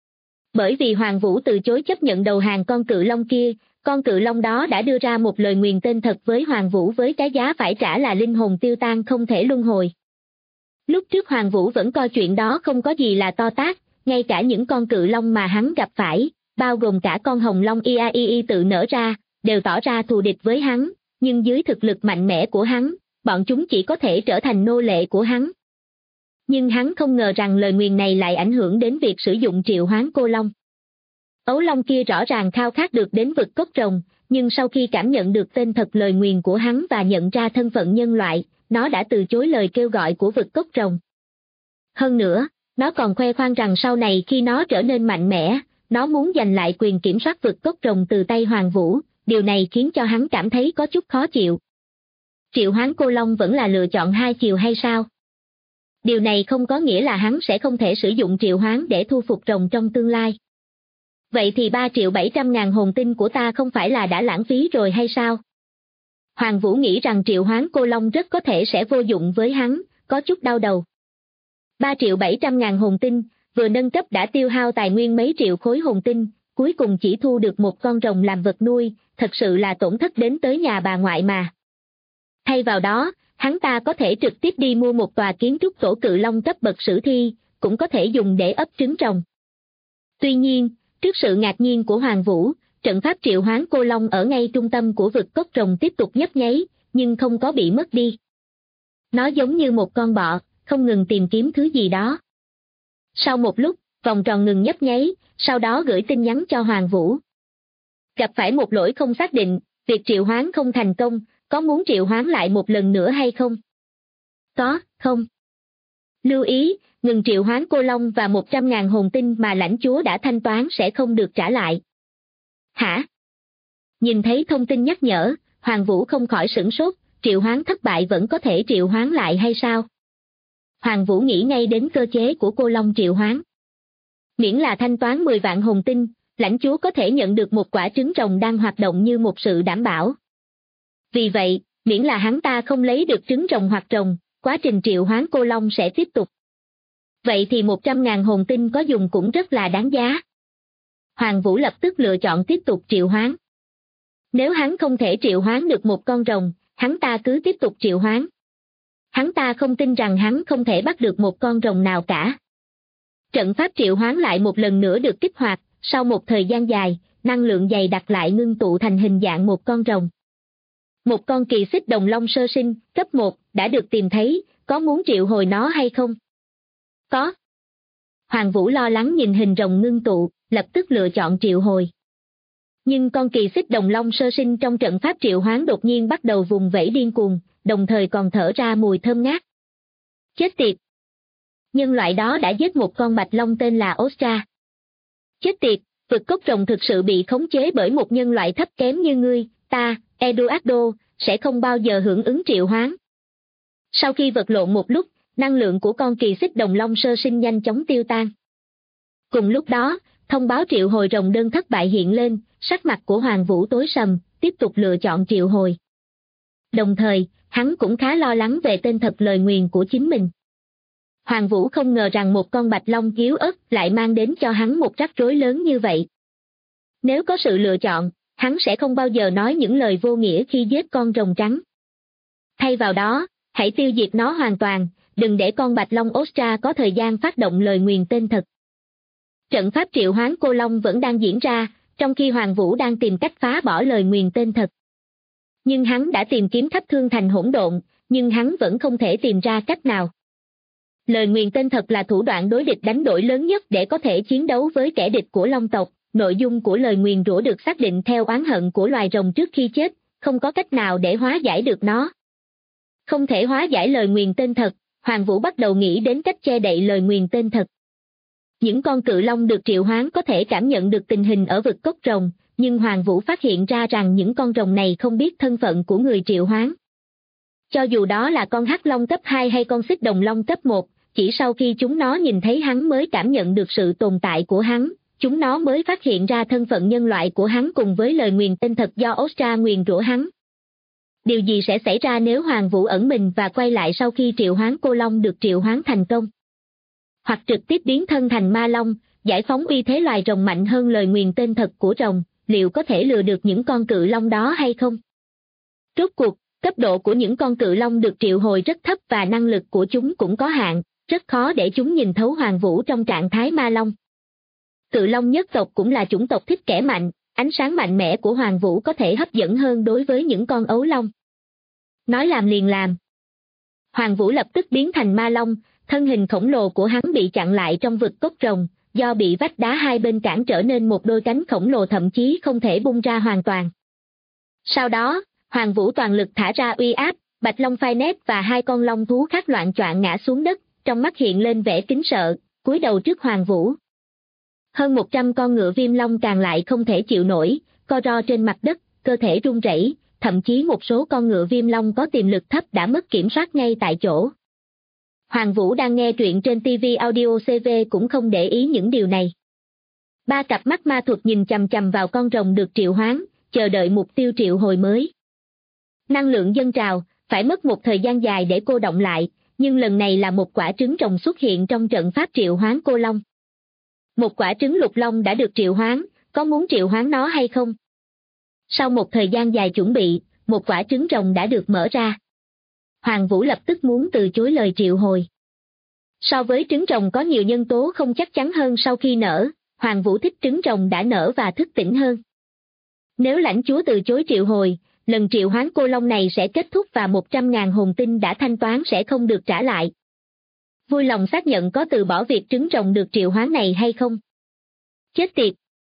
Speaker 2: Bởi vì Hoàng Vũ từ chối chấp nhận đầu hàng con cự long kia, con cự long đó đã đưa ra một lời nguyền tên thật với Hoàng Vũ với cái giá phải trả là linh hồn tiêu tan không thể luân hồi. Lúc trước Hoàng Vũ vẫn coi chuyện đó không có gì là to tát, ngay cả những con cự long mà hắn gặp phải, bao gồm cả con hồng long Iaii tự nở ra, đều tỏ ra thù địch với hắn, nhưng dưới thực lực mạnh mẽ của hắn, bọn chúng chỉ có thể trở thành nô lệ của hắn. Nhưng hắn không ngờ rằng lời nguyền này lại ảnh hưởng đến việc sử dụng triệu hoán cô long. Ấu long kia rõ ràng khao khát được đến vực cốc rồng, nhưng sau khi cảm nhận được tên thật lời nguyền của hắn và nhận ra thân phận nhân loại, nó đã từ chối lời kêu gọi của vực cốc rồng. Hơn nữa, nó còn khoe khoang rằng sau này khi nó trở nên mạnh mẽ, nó muốn giành lại quyền kiểm soát vực cốc rồng từ tay Hoàng Vũ, điều này khiến cho hắn cảm thấy có chút khó chịu. Triệu hoán cô long vẫn là lựa chọn hai chiều hay sao? Điều này không có nghĩa là hắn sẽ không thể sử dụng triệu hoán để thu phục rồng trong tương lai. Vậy thì 3.700.000 hồn tinh của ta không phải là đã lãng phí rồi hay sao? Hoàng Vũ nghĩ rằng triệu hoán cô long rất có thể sẽ vô dụng với hắn, có chút đau đầu. 3.700.000 hồn tinh, vừa nâng cấp đã tiêu hao tài nguyên mấy triệu khối hồn tinh, cuối cùng chỉ thu được một con rồng làm vật nuôi, thật sự là tổn thất đến tới nhà bà ngoại mà. Thay vào đó, hắn ta có thể trực tiếp đi mua một tòa kiến trúc tổ cự long cấp bậc sử thi, cũng có thể dùng để ấp trứng rồng. Tuy nhiên, trước sự ngạc nhiên của Hoàng Vũ, trận pháp triệu hoán cô long ở ngay trung tâm của vực cốc rồng tiếp tục nhấp nháy, nhưng không có bị mất đi. Nó giống như một con bọ, không ngừng tìm kiếm thứ gì đó. Sau một lúc, vòng tròn ngừng nhấp nháy, sau đó gửi tin nhắn cho Hoàng Vũ. Gặp phải một lỗi không xác định, việc triệu hoán không thành công, có muốn triệu hoán lại một lần nữa hay không? Có, không. Lưu ý, ngừng triệu hoán cô long và 100.000 hồn tinh mà lãnh chúa đã thanh toán sẽ không được trả lại. Hả? Nhìn thấy thông tin nhắc nhở, Hoàng Vũ không khỏi sửng sốt, triệu hoán thất bại vẫn có thể triệu hoán lại hay sao? Hoàng Vũ nghĩ ngay đến cơ chế của cô long triệu hoán. Miễn là thanh toán 10 vạn hồn tinh, lãnh chúa có thể nhận được một quả trứng rồng đang hoạt động như một sự đảm bảo. Vì vậy, miễn là hắn ta không lấy được trứng rồng hoặc rồng, quá trình triệu hoán cô long sẽ tiếp tục. Vậy thì 100.000 hồn tinh có dùng cũng rất là đáng giá. Hoàng Vũ lập tức lựa chọn tiếp tục triệu hoán. Nếu hắn không thể triệu hoán được một con rồng, hắn ta cứ tiếp tục triệu hoán. Hắn ta không tin rằng hắn không thể bắt được một con rồng nào cả. Trận pháp triệu hoán lại một lần nữa được kích hoạt, sau một thời gian dài, năng lượng dày đặc lại ngưng tụ thành hình dạng một con rồng. Một con kỳ xích đồng long sơ sinh, cấp 1, đã được tìm thấy, có muốn triệu hồi nó hay không? Có. Hoàng Vũ lo lắng nhìn hình rồng ngưng tụ, lập tức lựa chọn triệu hồi. Nhưng con kỳ xích đồng long sơ sinh trong trận pháp triệu hoán đột nhiên bắt đầu vùng vẫy điên cuồng, đồng thời còn thở ra mùi thơm ngát. Chết tiệt! Nhân loại đó đã giết một con bạch long tên là Ostra. Chết tiệt, vực cốc rồng thực sự bị khống chế bởi một nhân loại thấp kém như ngươi, ta, Eduardo, sẽ không bao giờ hưởng ứng triệu hoán. Sau khi vật lộn một lúc, năng lượng của con kỳ xích đồng long sơ sinh nhanh chóng tiêu tan. Cùng lúc đó, thông báo triệu hồi rồng đơn thất bại hiện lên, sắc mặt của Hoàng Vũ tối sầm, tiếp tục lựa chọn triệu hồi. Đồng thời, hắn cũng khá lo lắng về tên thật lời nguyền của chính mình. Hoàng Vũ không ngờ rằng một con bạch long yếu ớt lại mang đến cho hắn một rắc rối lớn như vậy. Nếu có sự lựa chọn, hắn sẽ không bao giờ nói những lời vô nghĩa khi giết con rồng trắng. Thay vào đó, hãy tiêu diệt nó hoàn toàn, đừng để con bạch long Ostra có thời gian phát động lời nguyền tên thật. Trận pháp triệu hoán cô long vẫn đang diễn ra, trong khi Hoàng Vũ đang tìm cách phá bỏ lời nguyền tên thật. Nhưng hắn đã tìm kiếm khắp Thương Thành hỗn độn, nhưng hắn vẫn không thể tìm ra cách nào. Lời nguyền tên thật là thủ đoạn đối địch đánh đổi lớn nhất để có thể chiến đấu với kẻ địch của Long tộc. Nội dung của lời nguyền rủa được xác định theo oán hận của loài rồng trước khi chết, không có cách nào để hóa giải được nó. Không thể hóa giải lời nguyền tên thật, Hoàng Vũ bắt đầu nghĩ đến cách che đậy lời nguyền tên thật. Những con cự long được triệu hoán có thể cảm nhận được tình hình ở vực cốc rồng, nhưng Hoàng Vũ phát hiện ra rằng những con rồng này không biết thân phận của người triệu hoán. Cho dù đó là con hắc long cấp 2 hay con xích đồng long cấp 1, chỉ sau khi chúng nó nhìn thấy hắn mới cảm nhận được sự tồn tại của hắn, chúng nó mới phát hiện ra thân phận nhân loại của hắn cùng với lời nguyền tên thật do Ostra nguyền rủa hắn. Điều gì sẽ xảy ra nếu Hoàng Vũ ẩn mình và quay lại sau khi triệu hoán cô long được triệu hoán thành công? Hoặc trực tiếp biến thân thành ma long, giải phóng uy thế loài rồng mạnh hơn lời nguyền tên thật của rồng, liệu có thể lừa được những con cự long đó hay không? Rốt cuộc, cấp độ của những con cự long được triệu hồi rất thấp và năng lực của chúng cũng có hạn, rất khó để chúng nhìn thấu Hoàng Vũ trong trạng thái ma long. Cự long nhất tộc cũng là chủng tộc thích kẻ mạnh, ánh sáng mạnh mẽ của Hoàng Vũ có thể hấp dẫn hơn đối với những con ấu long. Nói làm liền làm. Hoàng Vũ lập tức biến thành ma long, thân hình khổng lồ của hắn bị chặn lại trong vực cốc rồng, do bị vách đá hai bên cản trở nên một đôi cánh khổng lồ thậm chí không thể bung ra hoàn toàn. Sau đó, Hoàng Vũ toàn lực thả ra uy áp, bạch long phai nét và hai con long thú khác loạn choạng ngã xuống đất, trong mắt hiện lên vẻ kính sợ, cúi đầu trước Hoàng Vũ. Hơn 100 con ngựa viêm long càng lại không thể chịu nổi, co ro trên mặt đất, cơ thể run rẩy, thậm chí một số con ngựa viêm long có tiềm lực thấp đã mất kiểm soát ngay tại chỗ. Hoàng Vũ đang nghe truyện trên TV Audio CV cũng không để ý những điều này. Ba cặp mắt ma thuật nhìn chằm chằm vào con rồng được triệu hoán, chờ đợi mục tiêu triệu hồi mới. Năng lượng dâng trào, phải mất một thời gian dài để cô động lại, nhưng lần này là một quả trứng rồng xuất hiện trong trận pháp triệu hoán cô long. Một quả trứng lục long đã được triệu hoán, có muốn triệu hoán nó hay không? Sau một thời gian dài chuẩn bị, một quả trứng rồng đã được mở ra. Hoàng Vũ lập tức muốn từ chối lời triệu hồi. So với trứng rồng có nhiều nhân tố không chắc chắn hơn sau khi nở, Hoàng Vũ thích trứng rồng đã nở và thức tỉnh hơn. Nếu lãnh chúa từ chối triệu hồi, lần triệu hoán cô long này sẽ kết thúc và 100.000 hồn tinh đã thanh toán sẽ không được trả lại. Vui lòng xác nhận có từ bỏ việc trứng rồng được triệu hoán này hay không? Chết tiệt!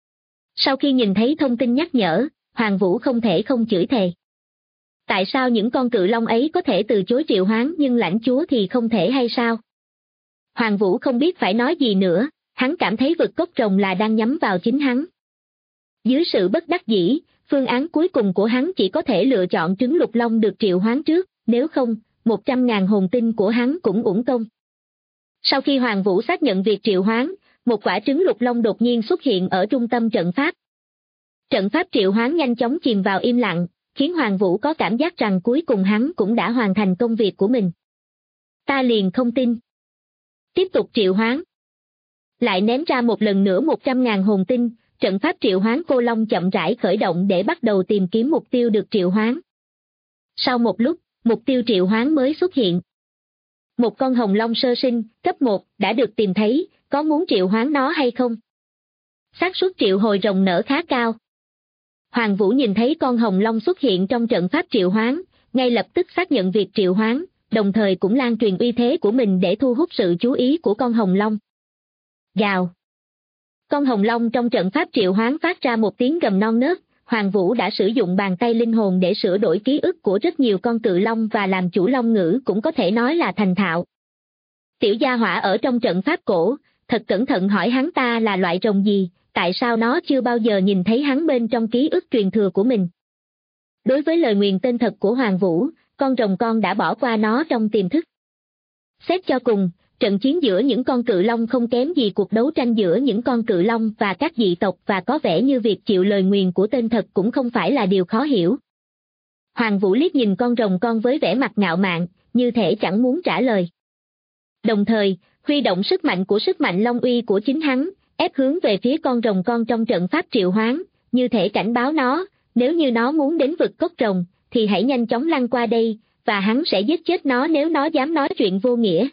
Speaker 2: Sau khi nhìn thấy thông tin nhắc nhở, Hoàng Vũ không thể không chửi thề. Tại sao những con cự long ấy có thể từ chối triệu hoán nhưng lãnh chúa thì không thể hay sao? Hoàng Vũ không biết phải nói gì nữa, hắn cảm thấy vực cốc rồng là đang nhắm vào chính hắn. Dưới sự bất đắc dĩ, phương án cuối cùng của hắn chỉ có thể lựa chọn trứng lục long được triệu hoán trước, nếu không, 100.000 hồn tinh của hắn cũng uổng công. Sau khi Hoàng Vũ xác nhận việc triệu hoán, một quả trứng lục long đột nhiên xuất hiện ở trung tâm trận pháp. Trận pháp triệu hoán nhanh chóng chìm vào im lặng, khiến Hoàng Vũ có cảm giác rằng cuối cùng hắn cũng đã hoàn thành công việc của mình. Ta liền không tin. Tiếp tục triệu hoán. Lại ném ra một lần nữa 100.000 hồn tinh, trận pháp triệu hoán cô long chậm rãi khởi động để bắt đầu tìm kiếm mục tiêu được triệu hoán. Sau một lúc, mục tiêu triệu hoán mới xuất hiện. Một con hồng long sơ sinh, cấp 1, đã được tìm thấy, có muốn triệu hoán nó hay không? Xác suất triệu hồi rồng nở khá cao. Hoàng Vũ nhìn thấy con hồng long xuất hiện trong trận pháp triệu hoán, ngay lập tức xác nhận việc triệu hoán, đồng thời cũng lan truyền uy thế của mình để thu hút sự chú ý của con hồng long. Gào! Con hồng long trong trận pháp triệu hoán phát ra một tiếng gầm non nớt, Hoàng Vũ đã sử dụng bàn tay linh hồn để sửa đổi ký ức của rất nhiều con cự long và làm chủ long ngữ cũng có thể nói là thành thạo. Tiểu gia hỏa ở trong trận pháp cổ, thật cẩn thận hỏi hắn ta là loại rồng gì, tại sao nó chưa bao giờ nhìn thấy hắn bên trong ký ức truyền thừa của mình. Đối với lời nguyền tên thật của Hoàng Vũ, con rồng con đã bỏ qua nó trong tiềm thức. Xét cho cùng, trận chiến giữa những con cự long không kém gì cuộc đấu tranh giữa những con cự long và các dị tộc và có vẻ như việc chịu lời nguyền của tên thật cũng không phải là điều khó hiểu. Hoàng Vũ liếc nhìn con rồng con với vẻ mặt ngạo mạn, như thể chẳng muốn trả lời. Đồng thời, huy động sức mạnh long uy của chính hắn, ép hướng về phía con rồng con trong trận pháp triệu hoán, như thể cảnh báo nó, nếu như nó muốn đến vực cốc rồng, thì hãy nhanh chóng lăn qua đây, và hắn sẽ giết chết nó nếu nó dám nói chuyện vô nghĩa.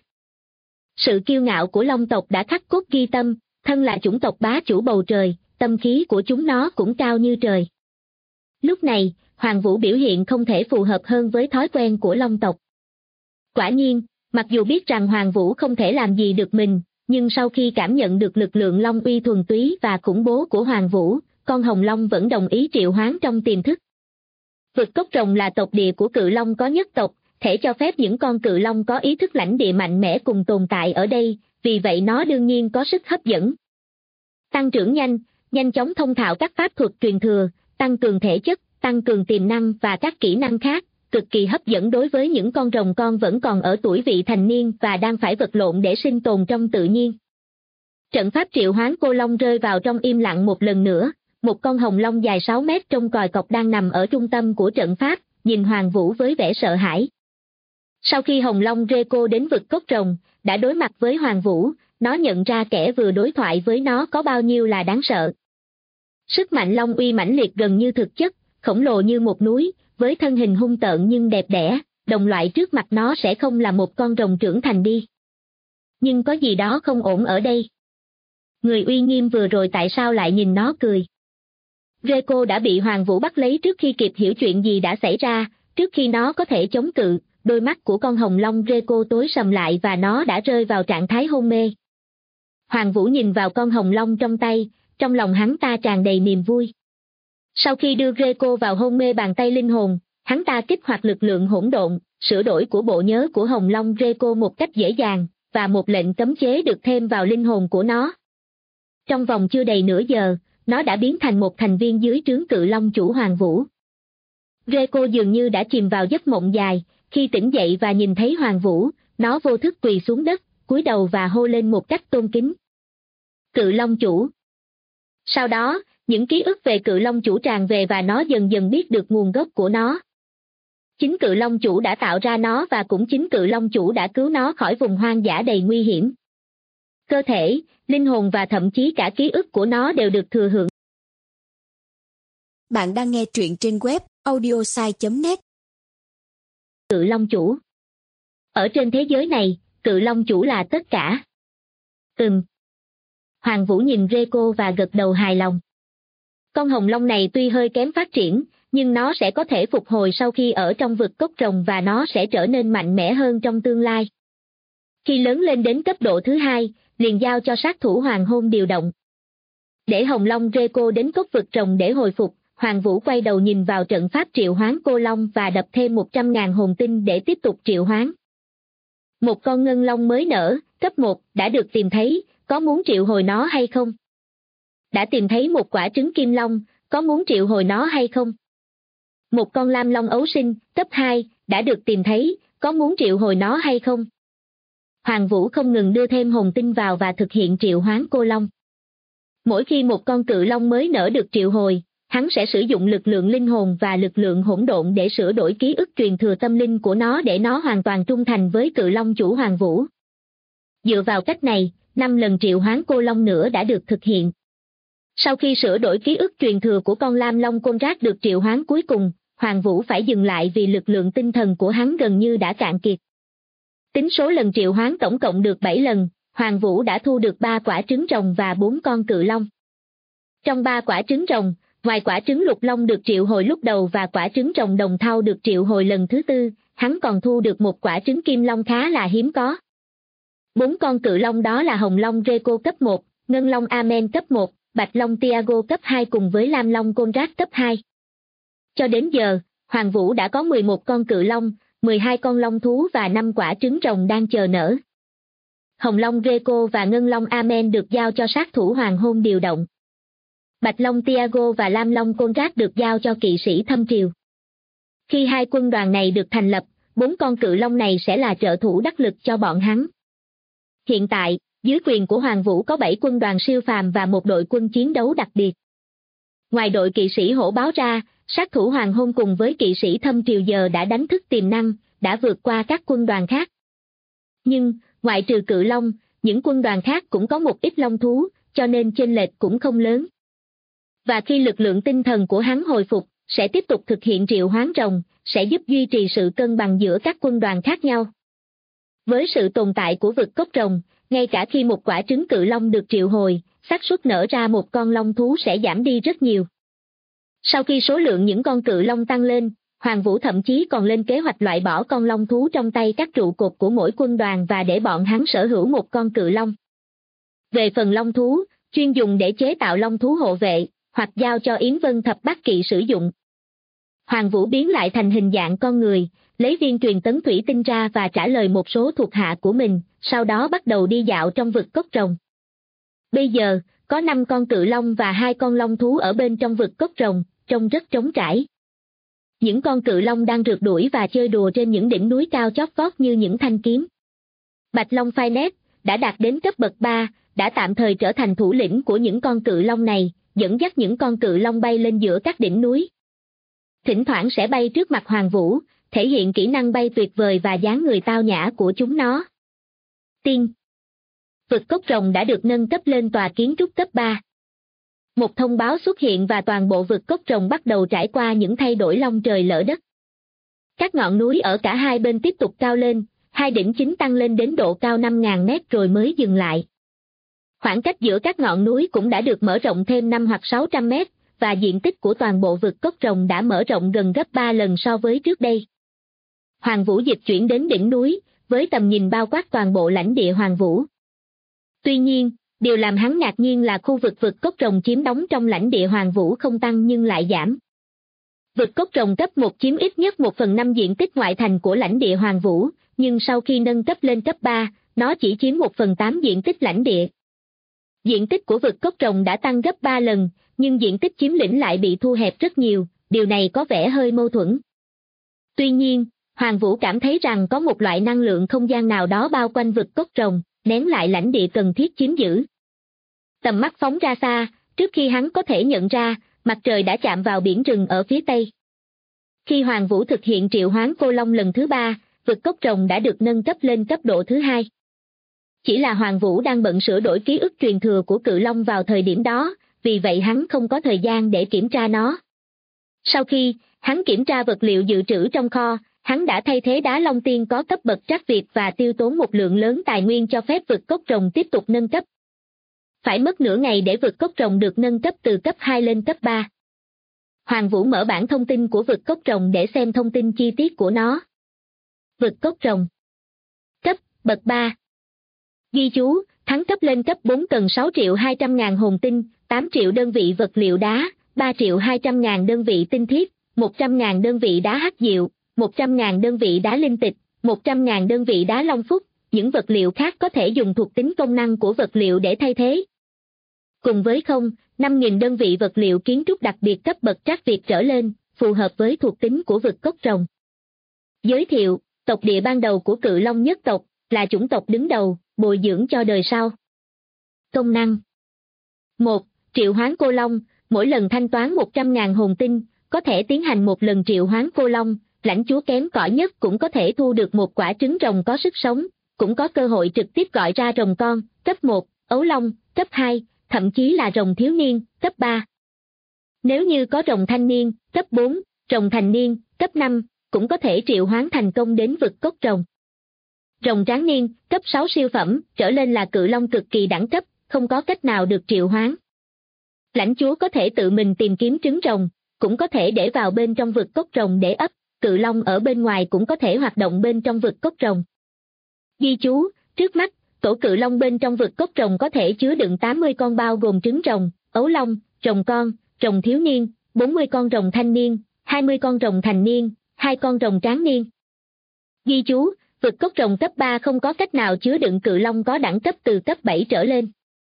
Speaker 2: Sự kiêu ngạo của long tộc đã khắc cốt ghi tâm, thân là chủng tộc bá chủ bầu trời, tâm khí của chúng nó cũng cao như trời. Lúc này, Hoàng Vũ biểu hiện không thể phù hợp hơn với thói quen của long tộc. Quả nhiên, mặc dù biết rằng Hoàng Vũ không thể làm gì được mình, nhưng sau khi cảm nhận được lực lượng long uy thuần túy và khủng bố của Hoàng Vũ, con hồng long vẫn đồng ý triệu hoán trong tiềm thức. Vực cốc rồng là tộc địa của cự long có nhất tộc, thể cho phép những con cự long có ý thức lãnh địa mạnh mẽ cùng tồn tại ở đây, vì vậy nó đương nhiên có sức hấp dẫn. Tăng trưởng nhanh, nhanh chóng thông thạo các pháp thuật truyền thừa, tăng cường thể chất, tăng cường tiềm năng và các kỹ năng khác, cực kỳ hấp dẫn đối với những con rồng con vẫn còn ở tuổi vị thành niên và đang phải vật lộn để sinh tồn trong tự nhiên. Trận pháp triệu hoán cô long rơi vào trong im lặng một lần nữa, một con hồng long dài 6 mét trông còi cọc đang nằm ở trung tâm của trận pháp, nhìn Hoàng Vũ với vẻ sợ hãi. Sau khi hồng long Draco đến vực cốc rồng, đã đối mặt với Hoàng Vũ, nó nhận ra kẻ vừa đối thoại với nó có bao nhiêu là đáng sợ. Sức mạnh long uy mãnh liệt gần như thực chất, khổng lồ như một núi, với thân hình hung tợn nhưng đẹp đẽ, đồng loại trước mặt nó sẽ không là một con rồng trưởng thành đi. Nhưng có gì đó không ổn ở đây. Người uy nghiêm vừa rồi tại sao lại nhìn nó cười? Draco đã bị Hoàng Vũ bắt lấy trước khi kịp hiểu chuyện gì đã xảy ra, trước khi nó có thể chống cự, đôi mắt của con hồng long Draco tối sầm lại và nó đã rơi vào trạng thái hôn mê. Hoàng Vũ nhìn vào con hồng long trong tay, trong lòng hắn ta tràn đầy niềm vui. Sau khi đưa Draco vào hôn mê bàn tay linh hồn, hắn ta kích hoạt lực lượng hỗn độn, sửa đổi của bộ nhớ của hồng long Draco một cách dễ dàng, và một lệnh cấm chế được thêm vào linh hồn của nó. Trong vòng chưa đầy nửa giờ, nó đã biến thành một thành viên dưới trướng cự long chủ Hoàng Vũ. Draco dường như đã chìm vào giấc mộng dài, khi tỉnh dậy và nhìn thấy Hoàng Vũ, nó vô thức quỳ xuống đất, cúi đầu và hô lên một cách tôn kính. Cự long chủ. Sau đó, những ký ức về cự long chủ tràn về và nó dần dần biết được nguồn gốc của nó. Chính cự long chủ đã tạo ra nó và cũng chính cự long chủ đã cứu nó khỏi vùng hoang dã đầy nguy hiểm. Cơ thể, linh hồn và thậm chí cả ký ức của nó đều được thừa hưởng.
Speaker 3: Bạn đang nghe truyện trên web audiosai.net.
Speaker 2: Cự long chủ. Ở trên thế giới này, cự long chủ là tất cả. Hoàng Vũ nhìn Draco và gật đầu hài lòng. Con hồng long này tuy hơi kém phát triển, nhưng nó sẽ có thể phục hồi sau khi ở trong vực cốc rồng và nó sẽ trở nên mạnh mẽ hơn trong tương lai. Khi lớn lên đến cấp độ thứ 2, liền giao cho sát thủ Hoàng Hôn điều động. Để hồng long Draco đến cốc vực rồng để hồi phục, Hoàng Vũ quay đầu nhìn vào trận pháp triệu hoán cô long và đập thêm 100.000 hồn tinh để tiếp tục triệu hoán. Một con ngân long mới nở, cấp 1, đã được tìm thấy, có muốn triệu hồi nó hay không? Đã tìm thấy một quả trứng kim long, có muốn triệu hồi nó hay không? Một con lam long ấu sinh, cấp 2, đã được tìm thấy, có muốn triệu hồi nó hay không? Hoàng Vũ không ngừng đưa thêm hồn tinh vào và thực hiện triệu hoán cô long. Mỗi khi một con cự long mới nở được triệu hồi, hắn sẽ sử dụng lực lượng linh hồn và lực lượng hỗn độn để sửa đổi ký ức truyền thừa tâm linh của nó để nó hoàn toàn trung thành với cự long chủ Hoàng Vũ. Dựa vào cách này, 5 lần triệu hoán cô long nữa đã được thực hiện. Sau khi sửa đổi ký ức truyền thừa của con lam long côn rác được triệu hoán cuối cùng, Hoàng Vũ phải dừng lại vì lực lượng tinh thần của hắn gần như đã cạn kiệt. Tính số lần triệu hoán tổng cộng được 7 lần, Hoàng Vũ đã thu được 3 quả trứng rồng và 4 con cự long. Trong 3 quả trứng rồng, ngoài quả trứng lục long được triệu hồi lúc đầu và quả trứng rồng đồng thau được triệu hồi lần thứ 4, hắn còn thu được một quả trứng kim long khá là hiếm có. 4 con cự long đó là hồng long Draco cấp 1, ngân long Amen cấp 1, bạch long Tiago cấp 2 cùng với lam long Conrad cấp 2. Cho đến giờ, Hoàng Vũ đã có 11 con cự long, 12 con long thú và 5 quả trứng rồng đang chờ nở. Hồng long Draco và ngân long Amen được giao cho sát thủ Hoàng Hôn điều động. Bạch long Tiago và lam long Conrad được giao cho kỵ sĩ Thâm Triều. Khi hai quân đoàn này được thành lập, 4 con cự long này sẽ là trợ thủ đắc lực cho bọn hắn. Hiện tại, dưới quyền của Hoàng Vũ có 7 quân đoàn siêu phàm và một đội quân chiến đấu đặc biệt. Ngoài đội kỵ sĩ hổ báo ra, sát thủ Hoàng Hôn cùng với kỵ sĩ Thâm Triều giờ đã đánh thức tiềm năng, đã vượt qua các quân đoàn khác. Nhưng, ngoại trừ cự long, những quân đoàn khác cũng có một ít long thú, cho nên chênh lệch cũng không lớn. Và khi lực lượng tinh thần của hắn hồi phục, sẽ tiếp tục thực hiện triệu hoán rồng, sẽ giúp duy trì sự cân bằng giữa các quân đoàn khác nhau. Với sự tồn tại của vực cốc rồng, ngay cả khi một quả trứng cự long được triệu hồi, xác suất nở ra một con long thú sẽ giảm đi rất nhiều. Sau khi số lượng những con cự long tăng lên, Hoàng Vũ thậm chí còn lên kế hoạch loại bỏ con long thú trong tay các trụ cột của mỗi quân đoàn và để bọn hắn sở hữu một con cự long. Về phần long thú, chuyên dùng để chế tạo long thú hộ vệ, hoặc giao cho Yến Vân Thập Bát Kỵ sử dụng. Hoàng Vũ biến lại thành hình dạng con người, lấy viên truyền tấn thủy tinh ra và trả lời một số thuộc hạ của mình, sau đó bắt đầu đi dạo trong vực cốc rồng. Bây giờ, có 5 con cự long và 2 con long thú ở bên trong vực cốc rồng, trông rất trống trải. Những con cự long đang rượt đuổi và chơi đùa trên những đỉnh núi cao chót vót như những thanh kiếm. Bạch Long Phai Nét đã đạt đến cấp bậc 3, đã tạm thời trở thành thủ lĩnh của những con cự long này, dẫn dắt những con cự long bay lên giữa các đỉnh núi. Thỉnh thoảng sẽ bay trước mặt Hoàng Vũ, thể hiện kỹ năng bay tuyệt vời và dáng người tao nhã của chúng nó. Tiên. Vực cốc rồng đã được nâng cấp lên tòa kiến trúc cấp 3. Một thông báo xuất hiện và toàn bộ vực cốc rồng bắt đầu trải qua những thay đổi long trời lỡ đất. Các ngọn núi ở cả hai bên tiếp tục cao lên, hai đỉnh chính tăng lên đến độ cao 5.000 mét rồi mới dừng lại. Khoảng cách giữa các ngọn núi cũng đã được mở rộng thêm 5 hoặc 600 mét, và diện tích của toàn bộ vực cốc rồng đã mở rộng gần gấp 3 lần so với trước đây. Hoàng Vũ dịch chuyển đến đỉnh núi, với tầm nhìn bao quát toàn bộ lãnh địa Hoàng Vũ. Tuy nhiên, điều làm hắn ngạc nhiên là khu vực vực cốc rồng chiếm đóng trong lãnh địa Hoàng Vũ không tăng nhưng lại giảm. Vực cốc rồng cấp 1 chiếm ít nhất 1/5 diện tích ngoại thành của lãnh địa Hoàng Vũ, nhưng sau khi nâng cấp lên cấp 3, nó chỉ chiếm 1/8 diện tích lãnh địa. Diện tích của vực cốc rồng đã tăng gấp 3 lần, nhưng diện tích chiếm lĩnh lại bị thu hẹp rất nhiều, điều này có vẻ hơi mâu thuẫn. Tuy nhiên, Hoàng Vũ cảm thấy rằng có một loại năng lượng không gian nào đó bao quanh vực cốc rồng, nén lại lãnh địa cần thiết chiếm giữ. Tầm mắt phóng ra xa, trước khi hắn có thể nhận ra, mặt trời đã chạm vào biển rừng ở phía tây. Khi Hoàng Vũ thực hiện triệu hoán cô long lần thứ 3, vực cốc rồng đã được nâng cấp lên cấp độ thứ 2. Chỉ là Hoàng Vũ đang bận sửa đổi ký ức truyền thừa của cự long vào thời điểm đó, vì vậy hắn không có thời gian để kiểm tra nó. Sau khi hắn kiểm tra vật liệu dự trữ trong kho, hắn đã thay thế đá long tiên có cấp bậc trắc việt và tiêu tốn một lượng lớn tài nguyên cho phép vực cốc rồng tiếp tục nâng cấp. Phải mất nửa ngày để vực cốc rồng được nâng cấp từ cấp 2 lên cấp 3. Hoàng Vũ mở bảng thông tin của vực cốc rồng để xem thông tin chi tiết của nó. Vực cốc rồng. Cấp, bậc 3. Ghi chú, thăng cấp lên cấp 4 cần 6.200.000 hồn tinh, 8 triệu đơn vị vật liệu đá, 3.200.000 đơn vị tinh thiết, 100.000 đơn vị đá hắc diệu, 100.000 đơn vị đá linh tịch, 100.000 đơn vị đá long phúc, những vật liệu khác có thể dùng thuộc tính công năng của vật liệu để thay thế. Cùng với 5.000 đơn vị vật liệu kiến trúc đặc biệt cấp bậc trắc việt trở lên, phù hợp với thuộc tính của vực cốc rồng. Giới thiệu, tộc địa ban đầu của cự long nhất tộc, là chủng tộc đứng đầu, bồi dưỡng cho đời sau. Công năng 1. Triệu hoán cô long, mỗi lần thanh toán 100.000 hồn tinh, có thể tiến hành một lần triệu hoán cô long, lãnh chúa kém cỏi nhất cũng có thể thu được một quả trứng rồng có sức sống, cũng có cơ hội trực tiếp gọi ra rồng con, cấp 1, ấu long, cấp 2, thậm chí là rồng thiếu niên, cấp 3. Nếu như có rồng thanh niên, cấp 4, rồng thành niên, cấp 5, cũng có thể triệu hoán thành công đến vực cốc rồng. Rồng tráng niên, cấp 6 siêu phẩm, trở lên là cự long cực kỳ đẳng cấp, không có cách nào được triệu hoán. Lãnh chúa có thể tự mình tìm kiếm trứng rồng, cũng có thể để vào bên trong vực cốc rồng để ấp, cự long ở bên ngoài cũng có thể hoạt động bên trong vực cốc rồng. Ghi chú, trước mắt, tổ cự long bên trong vực cốc rồng có thể chứa đựng 80 con bao gồm trứng rồng, ấu long, rồng con, rồng thiếu niên, 40 con rồng thanh niên, 20 con rồng thành niên, 2 con rồng tráng niên. Ghi chú, vực cốc rồng cấp 3 không có cách nào chứa đựng cự long có đẳng cấp từ cấp 7 trở lên.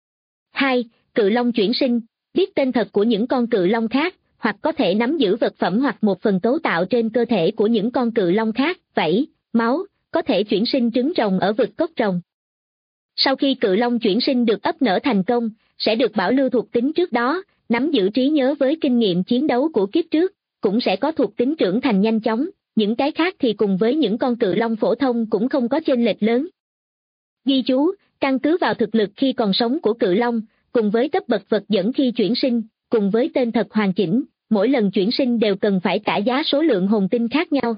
Speaker 2: 2. Cự long chuyển sinh, biết tên thật của những con cự long khác, hoặc có thể nắm giữ vật phẩm hoặc một phần cấu tạo trên cơ thể của những con cự long khác, vảy, máu, có thể chuyển sinh trứng rồng ở vực cốc rồng. Sau khi cự long chuyển sinh được ấp nở thành công, sẽ được bảo lưu thuộc tính trước đó, nắm giữ trí nhớ với kinh nghiệm chiến đấu của kiếp trước, cũng sẽ có thuộc tính trưởng thành nhanh chóng, những cái khác thì cùng với những con cự long phổ thông cũng không có chênh lệch lớn. Ghi chú, căn cứ vào thực lực khi còn sống của cự long, cùng với cấp bậc vật dẫn khi chuyển sinh, cùng với tên thật hoàn chỉnh, mỗi lần chuyển sinh đều cần phải trả giá số lượng hồn tinh khác nhau.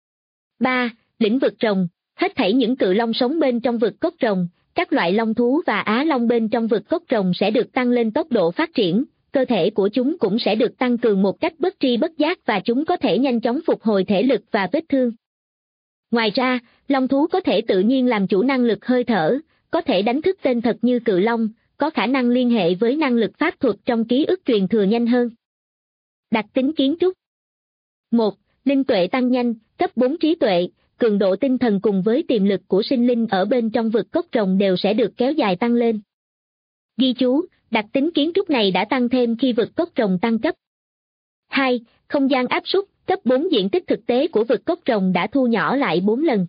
Speaker 2: 3. Lĩnh vực rồng, hết thảy những cự long sống bên trong vực cốc rồng, các loại long thú và á long bên trong vực cốc rồng sẽ được tăng lên tốc độ phát triển, cơ thể của chúng cũng sẽ được tăng cường một cách bất tri bất giác và chúng có thể nhanh chóng phục hồi thể lực và vết thương. Ngoài ra, long thú có thể tự nhiên làm chủ năng lực hơi thở, có thể đánh thức tên thật như cự long, có khả năng liên hệ với năng lực pháp thuật trong ký ức truyền thừa nhanh hơn. Đặc tính kiến trúc. 1. Linh tuệ tăng nhanh, cấp 4 trí tuệ, cường độ tinh thần cùng với tiềm lực của sinh linh ở bên trong vực cốc rồng đều sẽ được kéo dài tăng lên. Ghi chú, đặc tính kiến trúc này đã tăng thêm khi vực cốc rồng tăng cấp. 2. Không gian áp suất, cấp 4 diện tích thực tế của vực cốc rồng đã thu nhỏ lại 4 lần.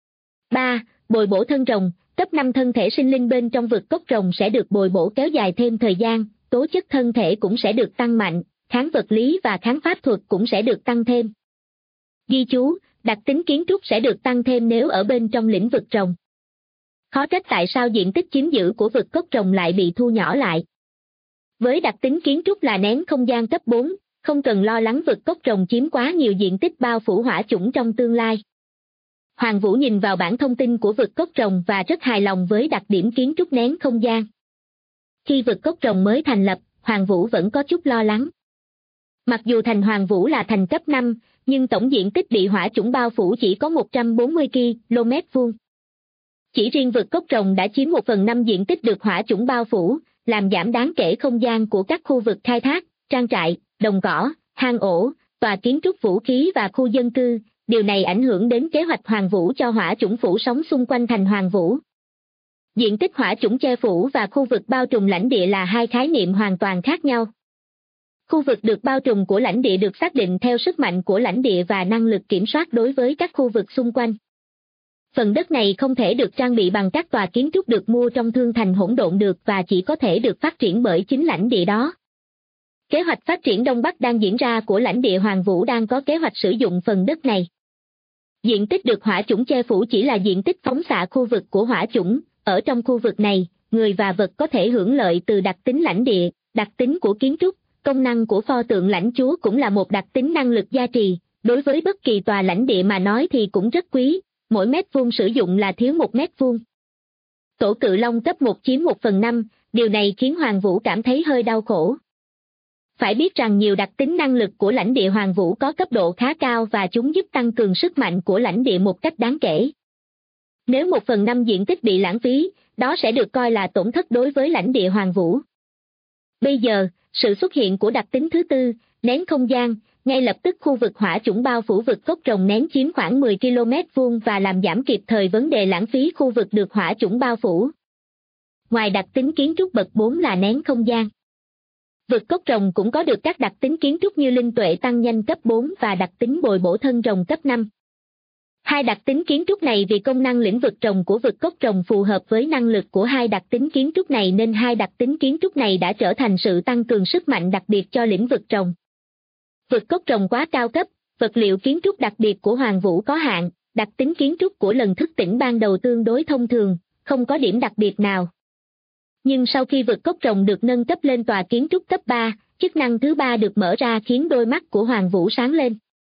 Speaker 2: 3. Bồi bổ thân rồng, cấp 5 thân thể sinh linh bên trong vực cốc rồng sẽ được bồi bổ kéo dài thêm thời gian, tố chất thân thể cũng sẽ được tăng mạnh, kháng vật lý và kháng pháp thuật cũng sẽ được tăng thêm. Ghi chú, đặc tính kiến trúc sẽ được tăng thêm nếu ở bên trong lĩnh vực rồng. Khó trách tại sao diện tích chiếm giữ của vực cốc rồng lại bị thu nhỏ lại. Với đặc tính kiến trúc là nén không gian cấp 4, không cần lo lắng vực cốc rồng chiếm quá nhiều diện tích bao phủ hỏa chủng trong tương lai. Hoàng Vũ nhìn vào bảng thông tin của vực cốc rồng và rất hài lòng với đặc điểm kiến trúc nén không gian. Khi vực cốc rồng mới thành lập, Hoàng Vũ vẫn có chút lo lắng. Mặc dù thành Hoàng Vũ là thành cấp 5, nhưng tổng diện tích bị hỏa chủng bao phủ chỉ có 140 km². Chỉ riêng vực cốc rồng đã chiếm 1/5 diện tích được hỏa chủng bao phủ, làm giảm đáng kể không gian của các khu vực khai thác, trang trại, đồng cỏ, hang ổ, tòa kiến trúc vũ khí và khu dân cư. Điều này ảnh hưởng đến kế hoạch Hoàng Vũ cho hỏa chủng phủ sống xung quanh thành Hoàng Vũ. Diện tích hỏa chủng che phủ và khu vực bao trùm lãnh địa là hai khái niệm hoàn toàn khác nhau. Khu vực được bao trùm của lãnh địa được xác định theo sức mạnh của lãnh địa và năng lực kiểm soát đối với các khu vực xung quanh. Phần đất này không thể được trang bị bằng các tòa kiến trúc được mua trong thương thành hỗn độn được và chỉ có thể được phát triển bởi chính lãnh địa đó. Kế hoạch phát triển Đông Bắc đang diễn ra của lãnh địa Hoàng Vũ đang có kế hoạch sử dụng phần đất này. Diện tích được hỏa chủng che phủ chỉ là diện tích phóng xạ khu vực của hỏa chủng, ở trong khu vực này, người và vật có thể hưởng lợi từ đặc tính lãnh địa, đặc tính của kiến trúc, công năng của pho tượng lãnh chúa cũng là một đặc tính năng lực gia trì, đối với bất kỳ tòa lãnh địa mà nói thì cũng rất quý, mỗi mét vuông sử dụng là thiếu 1 mét vuông. Tổ cự long cấp 1 chiếm 1/5, điều này khiến Hoàng Vũ cảm thấy hơi đau khổ. Phải biết rằng nhiều đặc tính năng lực của lãnh địa Hoàng Vũ có cấp độ khá cao và chúng giúp tăng cường sức mạnh của lãnh địa một cách đáng kể. Nếu 1/5 diện tích bị lãng phí, đó sẽ được coi là tổn thất đối với lãnh địa Hoàng Vũ. Bây giờ, sự xuất hiện của đặc tính thứ tư, nén không gian, ngay lập tức khu vực hỏa chủng bao phủ vực cốc rồng nén chiếm khoảng 10 km² và làm giảm kịp thời vấn đề lãng phí khu vực được hỏa chủng bao phủ. Ngoài đặc tính kiến trúc bậc 4 là nén không gian, vực cốc rồng cũng có được các đặc tính kiến trúc như linh tuệ tăng nhanh cấp 4 và đặc tính bồi bổ thân rồng cấp 5. Hai đặc tính kiến trúc này vì công năng lĩnh vực rồng của vực cốc rồng phù hợp với năng lực của hai đặc tính kiến trúc này nên hai đặc tính kiến trúc này đã trở thành sự tăng cường sức mạnh đặc biệt cho lĩnh vực rồng. Vực cốc rồng quá cao cấp, vật liệu kiến trúc đặc biệt của Hoàng Vũ có hạn, đặc tính kiến trúc của lần thức tỉnh ban đầu tương đối thông thường, không có điểm đặc biệt nào. Nhưng sau khi vực cốc rồng được nâng cấp lên tòa kiến trúc cấp 3, chức năng thứ 3 được mở ra khiến đôi mắt của Hoàng Vũ sáng lên.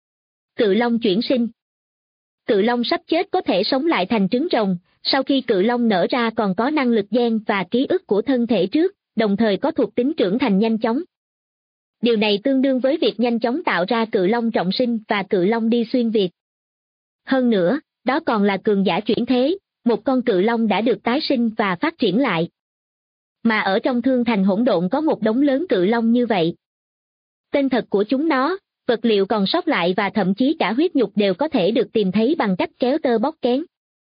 Speaker 2: Cự long chuyển sinh. Cự long sắp chết có thể sống lại thành trứng rồng, sau khi cự long nở ra còn có năng lực gen và ký ức của thân thể trước, đồng thời có thuộc tính trưởng thành nhanh chóng. Điều này tương đương với việc nhanh chóng tạo ra cự long trọng sinh và cự long đi xuyên việt. Hơn nữa, đó còn là cường giả chuyển thế, một con cự long đã được tái sinh và phát triển lại. Mà ở trong thương thành hỗn độn có một đống lớn cự long như vậy. Tên thật của chúng nó, vật liệu còn sót lại và thậm chí cả huyết nhục đều có thể được tìm thấy bằng cách kéo tơ bóc kén.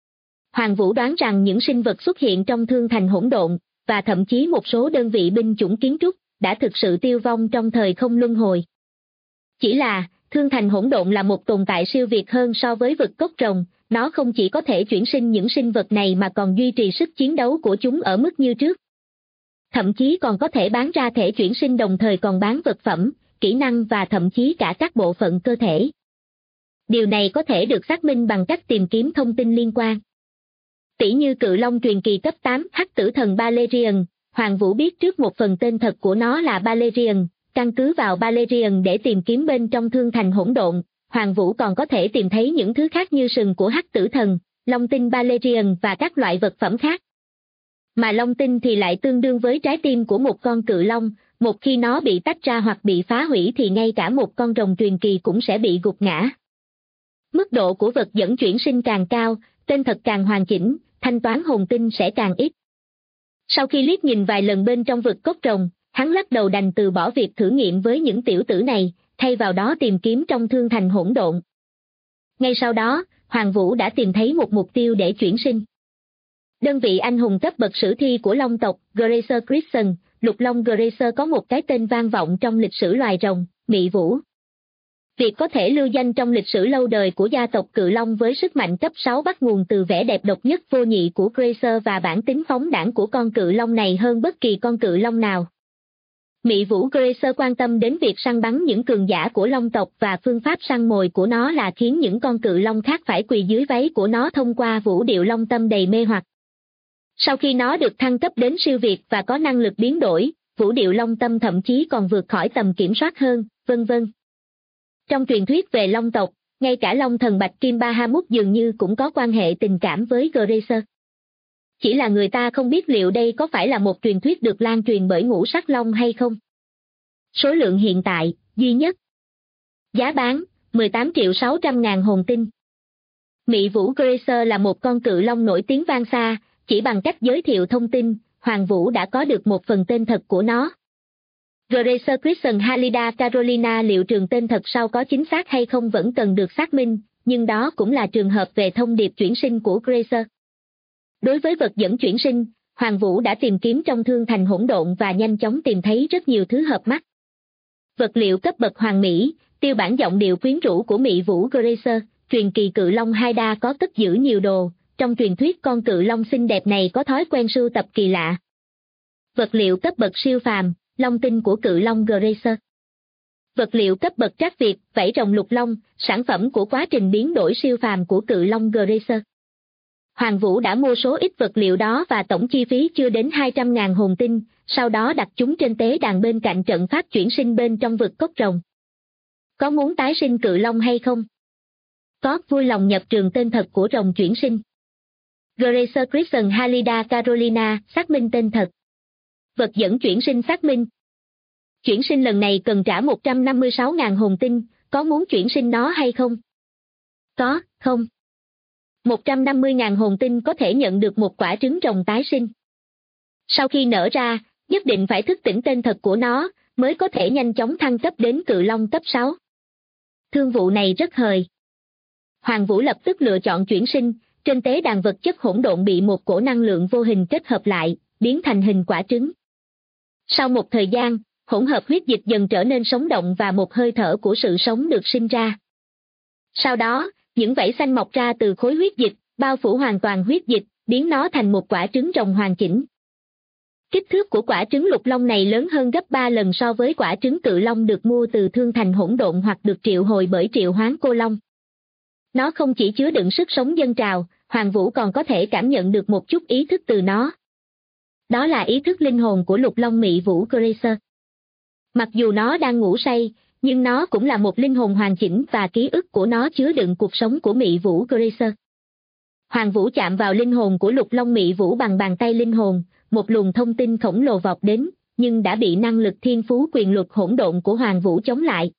Speaker 2: Hoàng Vũ đoán rằng những sinh vật xuất hiện trong thương thành hỗn độn, và thậm chí một số đơn vị binh chủng kiến trúc, đã thực sự tiêu vong trong thời không luân hồi. Chỉ là, thương thành hỗn độn là một tồn tại siêu việt hơn so với vực cốc rồng, nó không chỉ có thể chuyển sinh những sinh vật này mà còn duy trì sức chiến đấu của chúng ở mức như trước. Thậm chí còn có thể bán ra thể chuyển sinh đồng thời còn bán vật phẩm, kỹ năng và thậm chí cả các bộ phận cơ thể. Điều này có thể được xác minh bằng cách tìm kiếm thông tin liên quan. Tỷ như cự long truyền kỳ cấp 8 Hắc Tử Thần Balerion, Hoàng Vũ biết trước một phần tên thật của nó là Balerion, căn cứ vào Balerion để tìm kiếm bên trong thương thành hỗn độn, Hoàng Vũ còn có thể tìm thấy những thứ khác như sừng của Hắc Tử Thần, long tinh Balerion và các loại vật phẩm khác. Mà long tinh thì lại tương đương với trái tim của một con cự long, một khi nó bị tách ra hoặc bị phá hủy thì ngay cả một con rồng truyền kỳ cũng sẽ bị gục ngã. Mức độ của vật dẫn chuyển sinh càng cao, tên thật càng hoàn chỉnh, thanh toán hồn tinh sẽ càng ít. Sau khi liếc nhìn vài lần bên trong vực cốt rồng, hắn lắc đầu đành từ bỏ việc thử nghiệm với những tiểu tử này, thay vào đó tìm kiếm trong thương thành hỗn độn. Ngay sau đó, Hoàng Vũ đã tìm thấy một mục tiêu để chuyển sinh. Đơn vị anh hùng cấp bậc sử thi của long tộc Gracer Crimson, lục long Gracer có một cái tên vang vọng trong lịch sử loài rồng, Mị Vũ. Việc có thể lưu danh trong lịch sử lâu đời của gia tộc Cự Long với sức mạnh cấp 6 bắt nguồn từ vẻ đẹp độc nhất vô nhị của Gracer và bản tính phóng đãng của con cự long này hơn bất kỳ con cự long nào. Mị Vũ Gracer quan tâm đến việc săn bắn những cường giả của long tộc và phương pháp săn mồi của nó là khiến những con cự long khác phải quỳ dưới váy của nó thông qua vũ điệu long tâm đầy mê hoặc. Sau khi nó được thăng cấp đến siêu việt và có năng lực biến đổi, vũ điệu long tâm thậm chí còn vượt khỏi tầm kiểm soát hơn, vân vân. Trong truyền thuyết về long tộc, ngay cả long thần Bạch Kim Bahamut dường như cũng có quan hệ tình cảm với Gracer. Chỉ là người ta không biết liệu đây có phải là một truyền thuyết được lan truyền bởi ngũ sắc long hay không. Số lượng hiện tại, duy nhất. Giá bán, 18.600.000 hồn tinh. Mị Vũ Gracer là một con cự long nổi tiếng vang xa, chỉ bằng cách giới thiệu thông tin, Hoàng Vũ đã có được một phần tên thật của nó. Gracer Crimson Halida Carolina liệu trường tên thật sau có chính xác hay không vẫn cần được xác minh, nhưng đó cũng là trường hợp về thông điệp chuyển sinh của Gracer. Đối với vật dẫn chuyển sinh, Hoàng Vũ đã tìm kiếm trong thương thành hỗn độn và nhanh chóng tìm thấy rất nhiều thứ hợp mắt. Vật liệu cấp bậc hoàng mỹ, tiêu bản giọng điệu quyến rũ của Mị Vũ Gracer, truyền kỳ cự long Haida có cất giữ nhiều đồ, trong truyền thuyết con cự long xinh đẹp này có thói quen sưu tập kỳ lạ. Vật liệu cấp bậc siêu phàm, long tinh của cự long Gracer. Vật liệu cấp bậc trác Việt, vảy rồng lục long, sản phẩm của quá trình biến đổi siêu phàm của cự long Gracer. Hoàng Vũ đã mua số ít vật liệu đó và tổng chi phí chưa đến 200.000 hồn tinh, sau đó đặt chúng trên tế đàn bên cạnh trận pháp chuyển sinh bên trong vực cốt rồng. Có muốn tái sinh cự long hay không? Có, vui lòng nhập trường tên thật của rồng chuyển sinh. Gracer Crimson Halida Carolina, xác minh tên thật. Vật dẫn chuyển sinh xác minh. Chuyển sinh lần này cần trả 156.000 hồn tinh, có muốn chuyển sinh nó hay không? Có, không. 150.000 hồn tinh có thể nhận được một quả trứng rồng tái sinh. Sau khi nở ra, nhất định phải thức tỉnh tên thật của nó, mới có thể nhanh chóng thăng cấp đến cự long cấp 6. Thương vụ này rất hời. Hoàng Vũ lập tức lựa chọn chuyển sinh, trên tế đàn vật chất hỗn độn bị một cổ năng lượng vô hình kết hợp lại, biến thành hình quả trứng. Sau một thời gian, hỗn hợp huyết dịch dần trở nên sống động và một hơi thở của sự sống được sinh ra. Sau đó, những vảy xanh mọc ra từ khối huyết dịch, bao phủ hoàn toàn huyết dịch, biến nó thành một quả trứng rồng hoàn chỉnh. Kích thước của quả trứng lục long này lớn hơn gấp 3 lần so với quả trứng cự long được mua từ thương thành hỗn độn hoặc được triệu hồi bởi triệu hoán cô long. Nó không chỉ chứa đựng sức sống dâng trào, Hoàng Vũ còn có thể cảm nhận được một chút ý thức từ nó. Đó là ý thức linh hồn của lục long Mị Vũ Gracer. Mặc dù nó đang ngủ say, nhưng nó cũng là một linh hồn hoàn chỉnh và ký ức của nó chứa đựng cuộc sống của Mị Vũ Gracer. Hoàng Vũ chạm vào linh hồn của lục long Mị Vũ bằng bàn tay linh hồn, một luồng thông tin khổng lồ vọt đến, nhưng đã bị năng lực thiên phú quyền luật hỗn độn của Hoàng Vũ chống lại.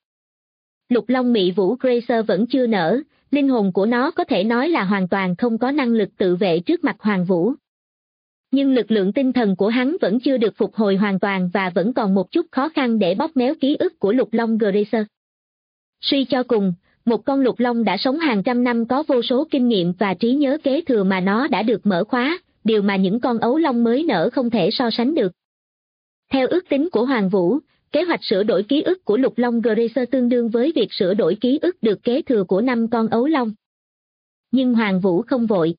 Speaker 2: Lục long Mị Vũ Gracer vẫn chưa nở, linh hồn của nó có thể nói là hoàn toàn không có năng lực tự vệ trước mặt Hoàng Vũ. Nhưng lực lượng tinh thần của hắn vẫn chưa được phục hồi hoàn toàn và vẫn còn một chút khó khăn để bóp méo ký ức của lục long Gracer. Suy cho cùng, một con lục long đã sống hàng trăm năm có vô số kinh nghiệm và trí nhớ kế thừa mà nó đã được mở khóa, điều mà những con ấu long mới nở không thể so sánh được. Theo ước tính của Hoàng Vũ, kế hoạch sửa đổi ký ức của lục long Gracer tương đương với việc sửa đổi ký ức được kế thừa của 5 con ấu long. Nhưng Hoàng Vũ không vội.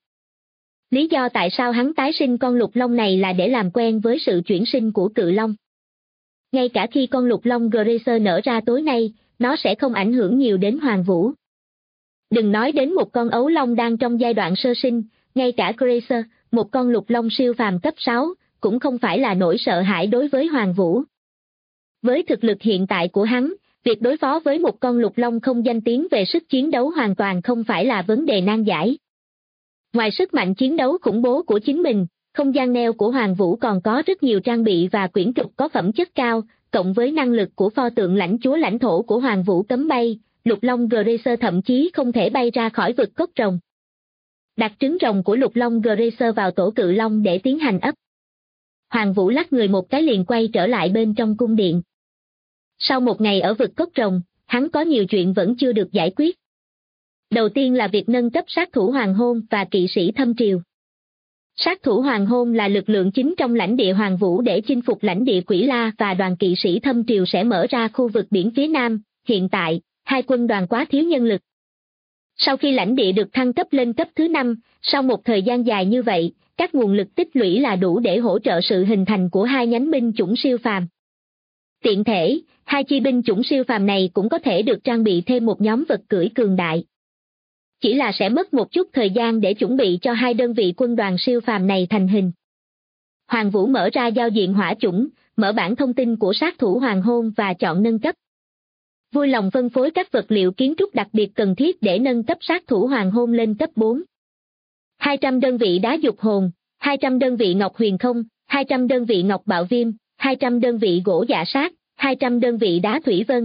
Speaker 2: Lý do tại sao hắn tái sinh con lục long này là để làm quen với sự chuyển sinh của cự long. Ngay cả khi con lục long Gracer nở ra tối nay, nó sẽ không ảnh hưởng nhiều đến Hoàng Vũ. Đừng nói đến một con ấu long đang trong giai đoạn sơ sinh, ngay cả Gracer, một con lục long siêu phàm cấp 6, cũng không phải là nỗi sợ hãi đối với Hoàng Vũ. Với thực lực hiện tại của hắn, việc đối phó với một con lục long không danh tiếng về sức chiến đấu hoàn toàn không phải là vấn đề nan giải. Ngoài sức mạnh chiến đấu khủng bố của chính mình, không gian neo của Hoàng Vũ còn có rất nhiều trang bị và quyển trục có phẩm chất cao, cộng với năng lực của pho tượng lãnh chúa lãnh thổ của Hoàng Vũ cấm bay, lục long Gracer thậm chí không thể bay ra khỏi vực cốt rồng. Đặt trứng rồng của lục long Gracer vào tổ cự long để tiến hành ấp. Hoàng Vũ lắc người một cái liền quay trở lại bên trong cung điện. Sau một ngày ở vực cốt rồng, hắn có nhiều chuyện vẫn chưa được giải quyết. Đầu tiên là việc nâng cấp sát thủ hoàng hôn và kỵ sĩ thâm triều. Sát thủ hoàng hôn là lực lượng chính trong lãnh địa Hoàng Vũ để chinh phục lãnh địa Quỷ La, và đoàn kỵ sĩ thâm triều sẽ mở ra khu vực biển phía Nam. Hiện tại, hai quân đoàn quá thiếu nhân lực. Sau khi lãnh địa được thăng cấp lên cấp thứ 5, sau một thời gian dài như vậy, các nguồn lực tích lũy là đủ để hỗ trợ sự hình thành của hai nhánh binh chủng siêu phàm. Tiện thể, hai chi binh chủng siêu phàm này cũng có thể được trang bị thêm một nhóm vật cưỡi cường đại. Chỉ là sẽ mất một chút thời gian để chuẩn bị cho hai đơn vị quân đoàn siêu phàm này thành hình. Hoàng Vũ mở ra giao diện hỏa chủng, mở bảng thông tin của sát thủ hoàng hôn và chọn nâng cấp. Vui lòng phân phối các vật liệu kiến trúc đặc biệt cần thiết để nâng cấp sát thủ hoàng hôn lên cấp 4. 200 đơn vị đá dục hồn, 200 đơn vị ngọc huyền không, 200 đơn vị ngọc bạo viêm, 200 đơn vị gỗ dạ sát, 200 đơn vị đá thủy vân.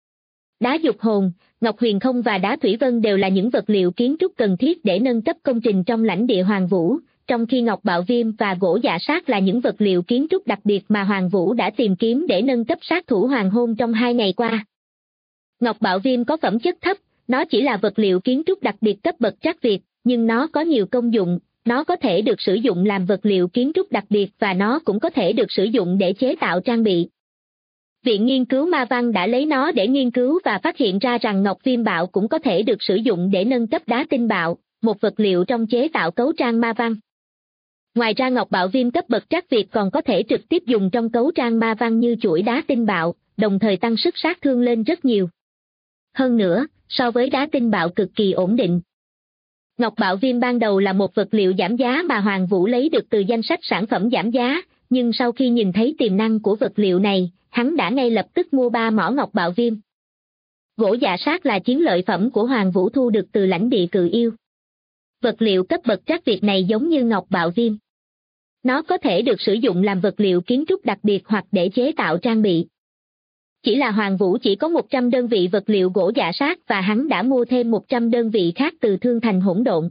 Speaker 2: Đá dục hồn, ngọc huyền không và đá thủy vân đều là những vật liệu kiến trúc cần thiết để nâng cấp công trình trong lãnh địa Hoàng Vũ, trong khi ngọc bạo viêm và gỗ dạ sát là những vật liệu kiến trúc đặc biệt mà Hoàng Vũ đã tìm kiếm để nâng cấp sát thủ hoàng hôn trong 2 ngày qua. Ngọc bạo viêm có phẩm chất thấp, nó chỉ là vật liệu kiến trúc đặc biệt cấp bậc trắc việt, nhưng nó có nhiều công dụng, nó có thể được sử dụng làm vật liệu kiến trúc đặc biệt và nó cũng có thể được sử dụng để chế tạo trang bị. Viện Nghiên cứu Ma Văn đã lấy nó để nghiên cứu và phát hiện ra rằng ngọc viêm bạo cũng có thể được sử dụng để nâng cấp đá tinh bạo, một vật liệu trong chế tạo cấu trang ma văn. Ngoài ra ngọc bạo viêm cấp bậc trắc việt còn có thể trực tiếp dùng trong cấu trang ma văn như chuỗi đá tinh bạo, đồng thời tăng sức sát thương lên rất nhiều. Hơn nữa, so với đá tinh bạo cực kỳ ổn định. Ngọc bạo viêm ban đầu là một vật liệu giảm giá mà Hoàng Vũ lấy được từ danh sách sản phẩm giảm giá, nhưng sau khi nhìn thấy tiềm năng của vật liệu này, hắn đã ngay lập tức mua 3 mỏ ngọc bạo viêm. Gỗ dạ sát là chiến lợi phẩm của Hoàng Vũ thu được từ lãnh địa Cự Yêu. Vật liệu cấp bậc trắc việt này giống như ngọc bạo viêm. Nó có thể được sử dụng làm vật liệu kiến trúc đặc biệt hoặc để chế tạo trang bị. Chỉ là Hoàng Vũ chỉ có 100 đơn vị vật liệu gỗ dạ sát và hắn đã mua thêm 100 đơn vị khác từ Thương Thành Hỗn Độn.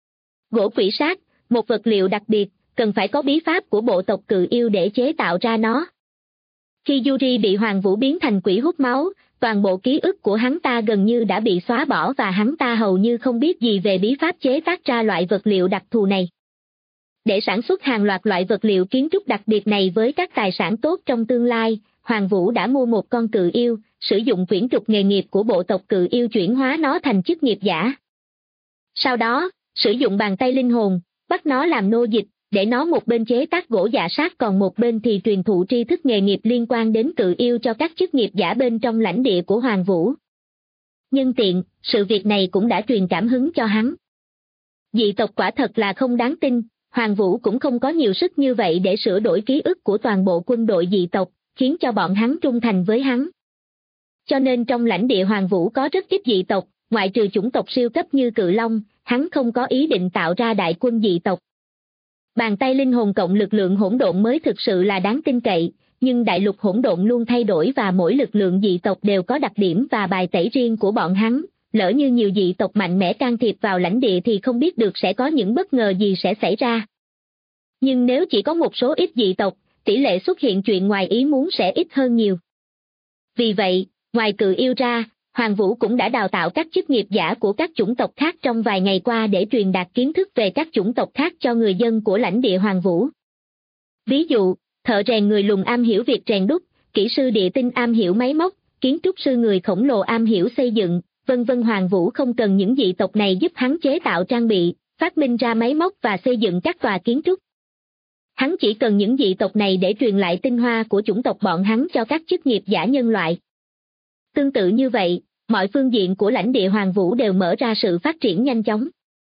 Speaker 2: Gỗ quỷ sát, một vật liệu đặc biệt, cần phải có bí pháp của bộ tộc Cự Yêu để chế tạo ra nó. Khi Yuri bị Hoàng Vũ biến thành quỷ hút máu, toàn bộ ký ức của hắn ta gần như đã bị xóa bỏ và hắn ta hầu như không biết gì về bí pháp chế tác ra loại vật liệu đặc thù này. Để sản xuất hàng loạt loại vật liệu kiến trúc đặc biệt này với các tài sản tốt trong tương lai, Hoàng Vũ đã mua một con cự yêu, sử dụng quyển trục nghề nghiệp của bộ tộc Cự Yêu chuyển hóa nó thành chức nghiệp giả. Sau đó, sử dụng bàn tay linh hồn, bắt nó làm nô dịch, để nó một bên chế tác gỗ dạ sát còn một bên thì truyền thụ tri thức nghề nghiệp liên quan đến cự yêu cho các chức nghiệp giả bên trong lãnh địa của Hoàng Vũ. Nhân tiện, sự việc này cũng đã truyền cảm hứng cho hắn. Dị tộc quả thật là không đáng tin, Hoàng Vũ cũng không có nhiều sức như vậy để sửa đổi ký ức của toàn bộ quân đội dị tộc, khiến cho bọn hắn trung thành với hắn. Cho nên trong lãnh địa Hoàng Vũ có rất ít dị tộc, ngoại trừ chủng tộc siêu cấp như Cự Long, hắn không có ý định tạo ra đại quân dị tộc. Bàn tay linh hồn cộng lực lượng hỗn độn mới thực sự là đáng tin cậy, nhưng đại lục hỗn độn luôn thay đổi và mỗi lực lượng dị tộc đều có đặc điểm và bài tẩy riêng của bọn hắn, lỡ như nhiều dị tộc mạnh mẽ can thiệp vào lãnh địa thì không biết được sẽ có những bất ngờ gì sẽ xảy ra. Nhưng nếu chỉ có một số ít dị tộc, tỷ lệ xuất hiện chuyện ngoài ý muốn sẽ ít hơn nhiều. Vì vậy, ngoài Cự Yêu ra, Hoàng Vũ cũng đã đào tạo các chức nghiệp giả của các chủng tộc khác trong vài ngày qua để truyền đạt kiến thức về các chủng tộc khác cho người dân của lãnh địa Hoàng Vũ. Ví dụ, thợ rèn người lùn am hiểu việc rèn đúc, kỹ sư địa tinh am hiểu máy móc, kiến trúc sư người khổng lồ am hiểu xây dựng, vân vân. Hoàng Vũ không cần những dị tộc này giúp hắn chế tạo trang bị, phát minh ra máy móc và xây dựng các tòa kiến trúc. Hắn chỉ cần những dị tộc này để truyền lại tinh hoa của chủng tộc bọn hắn cho các chức nghiệp giả nhân loại. Tương tự như vậy, mọi phương diện của lãnh địa Hoàng Vũ đều mở ra sự phát triển nhanh chóng.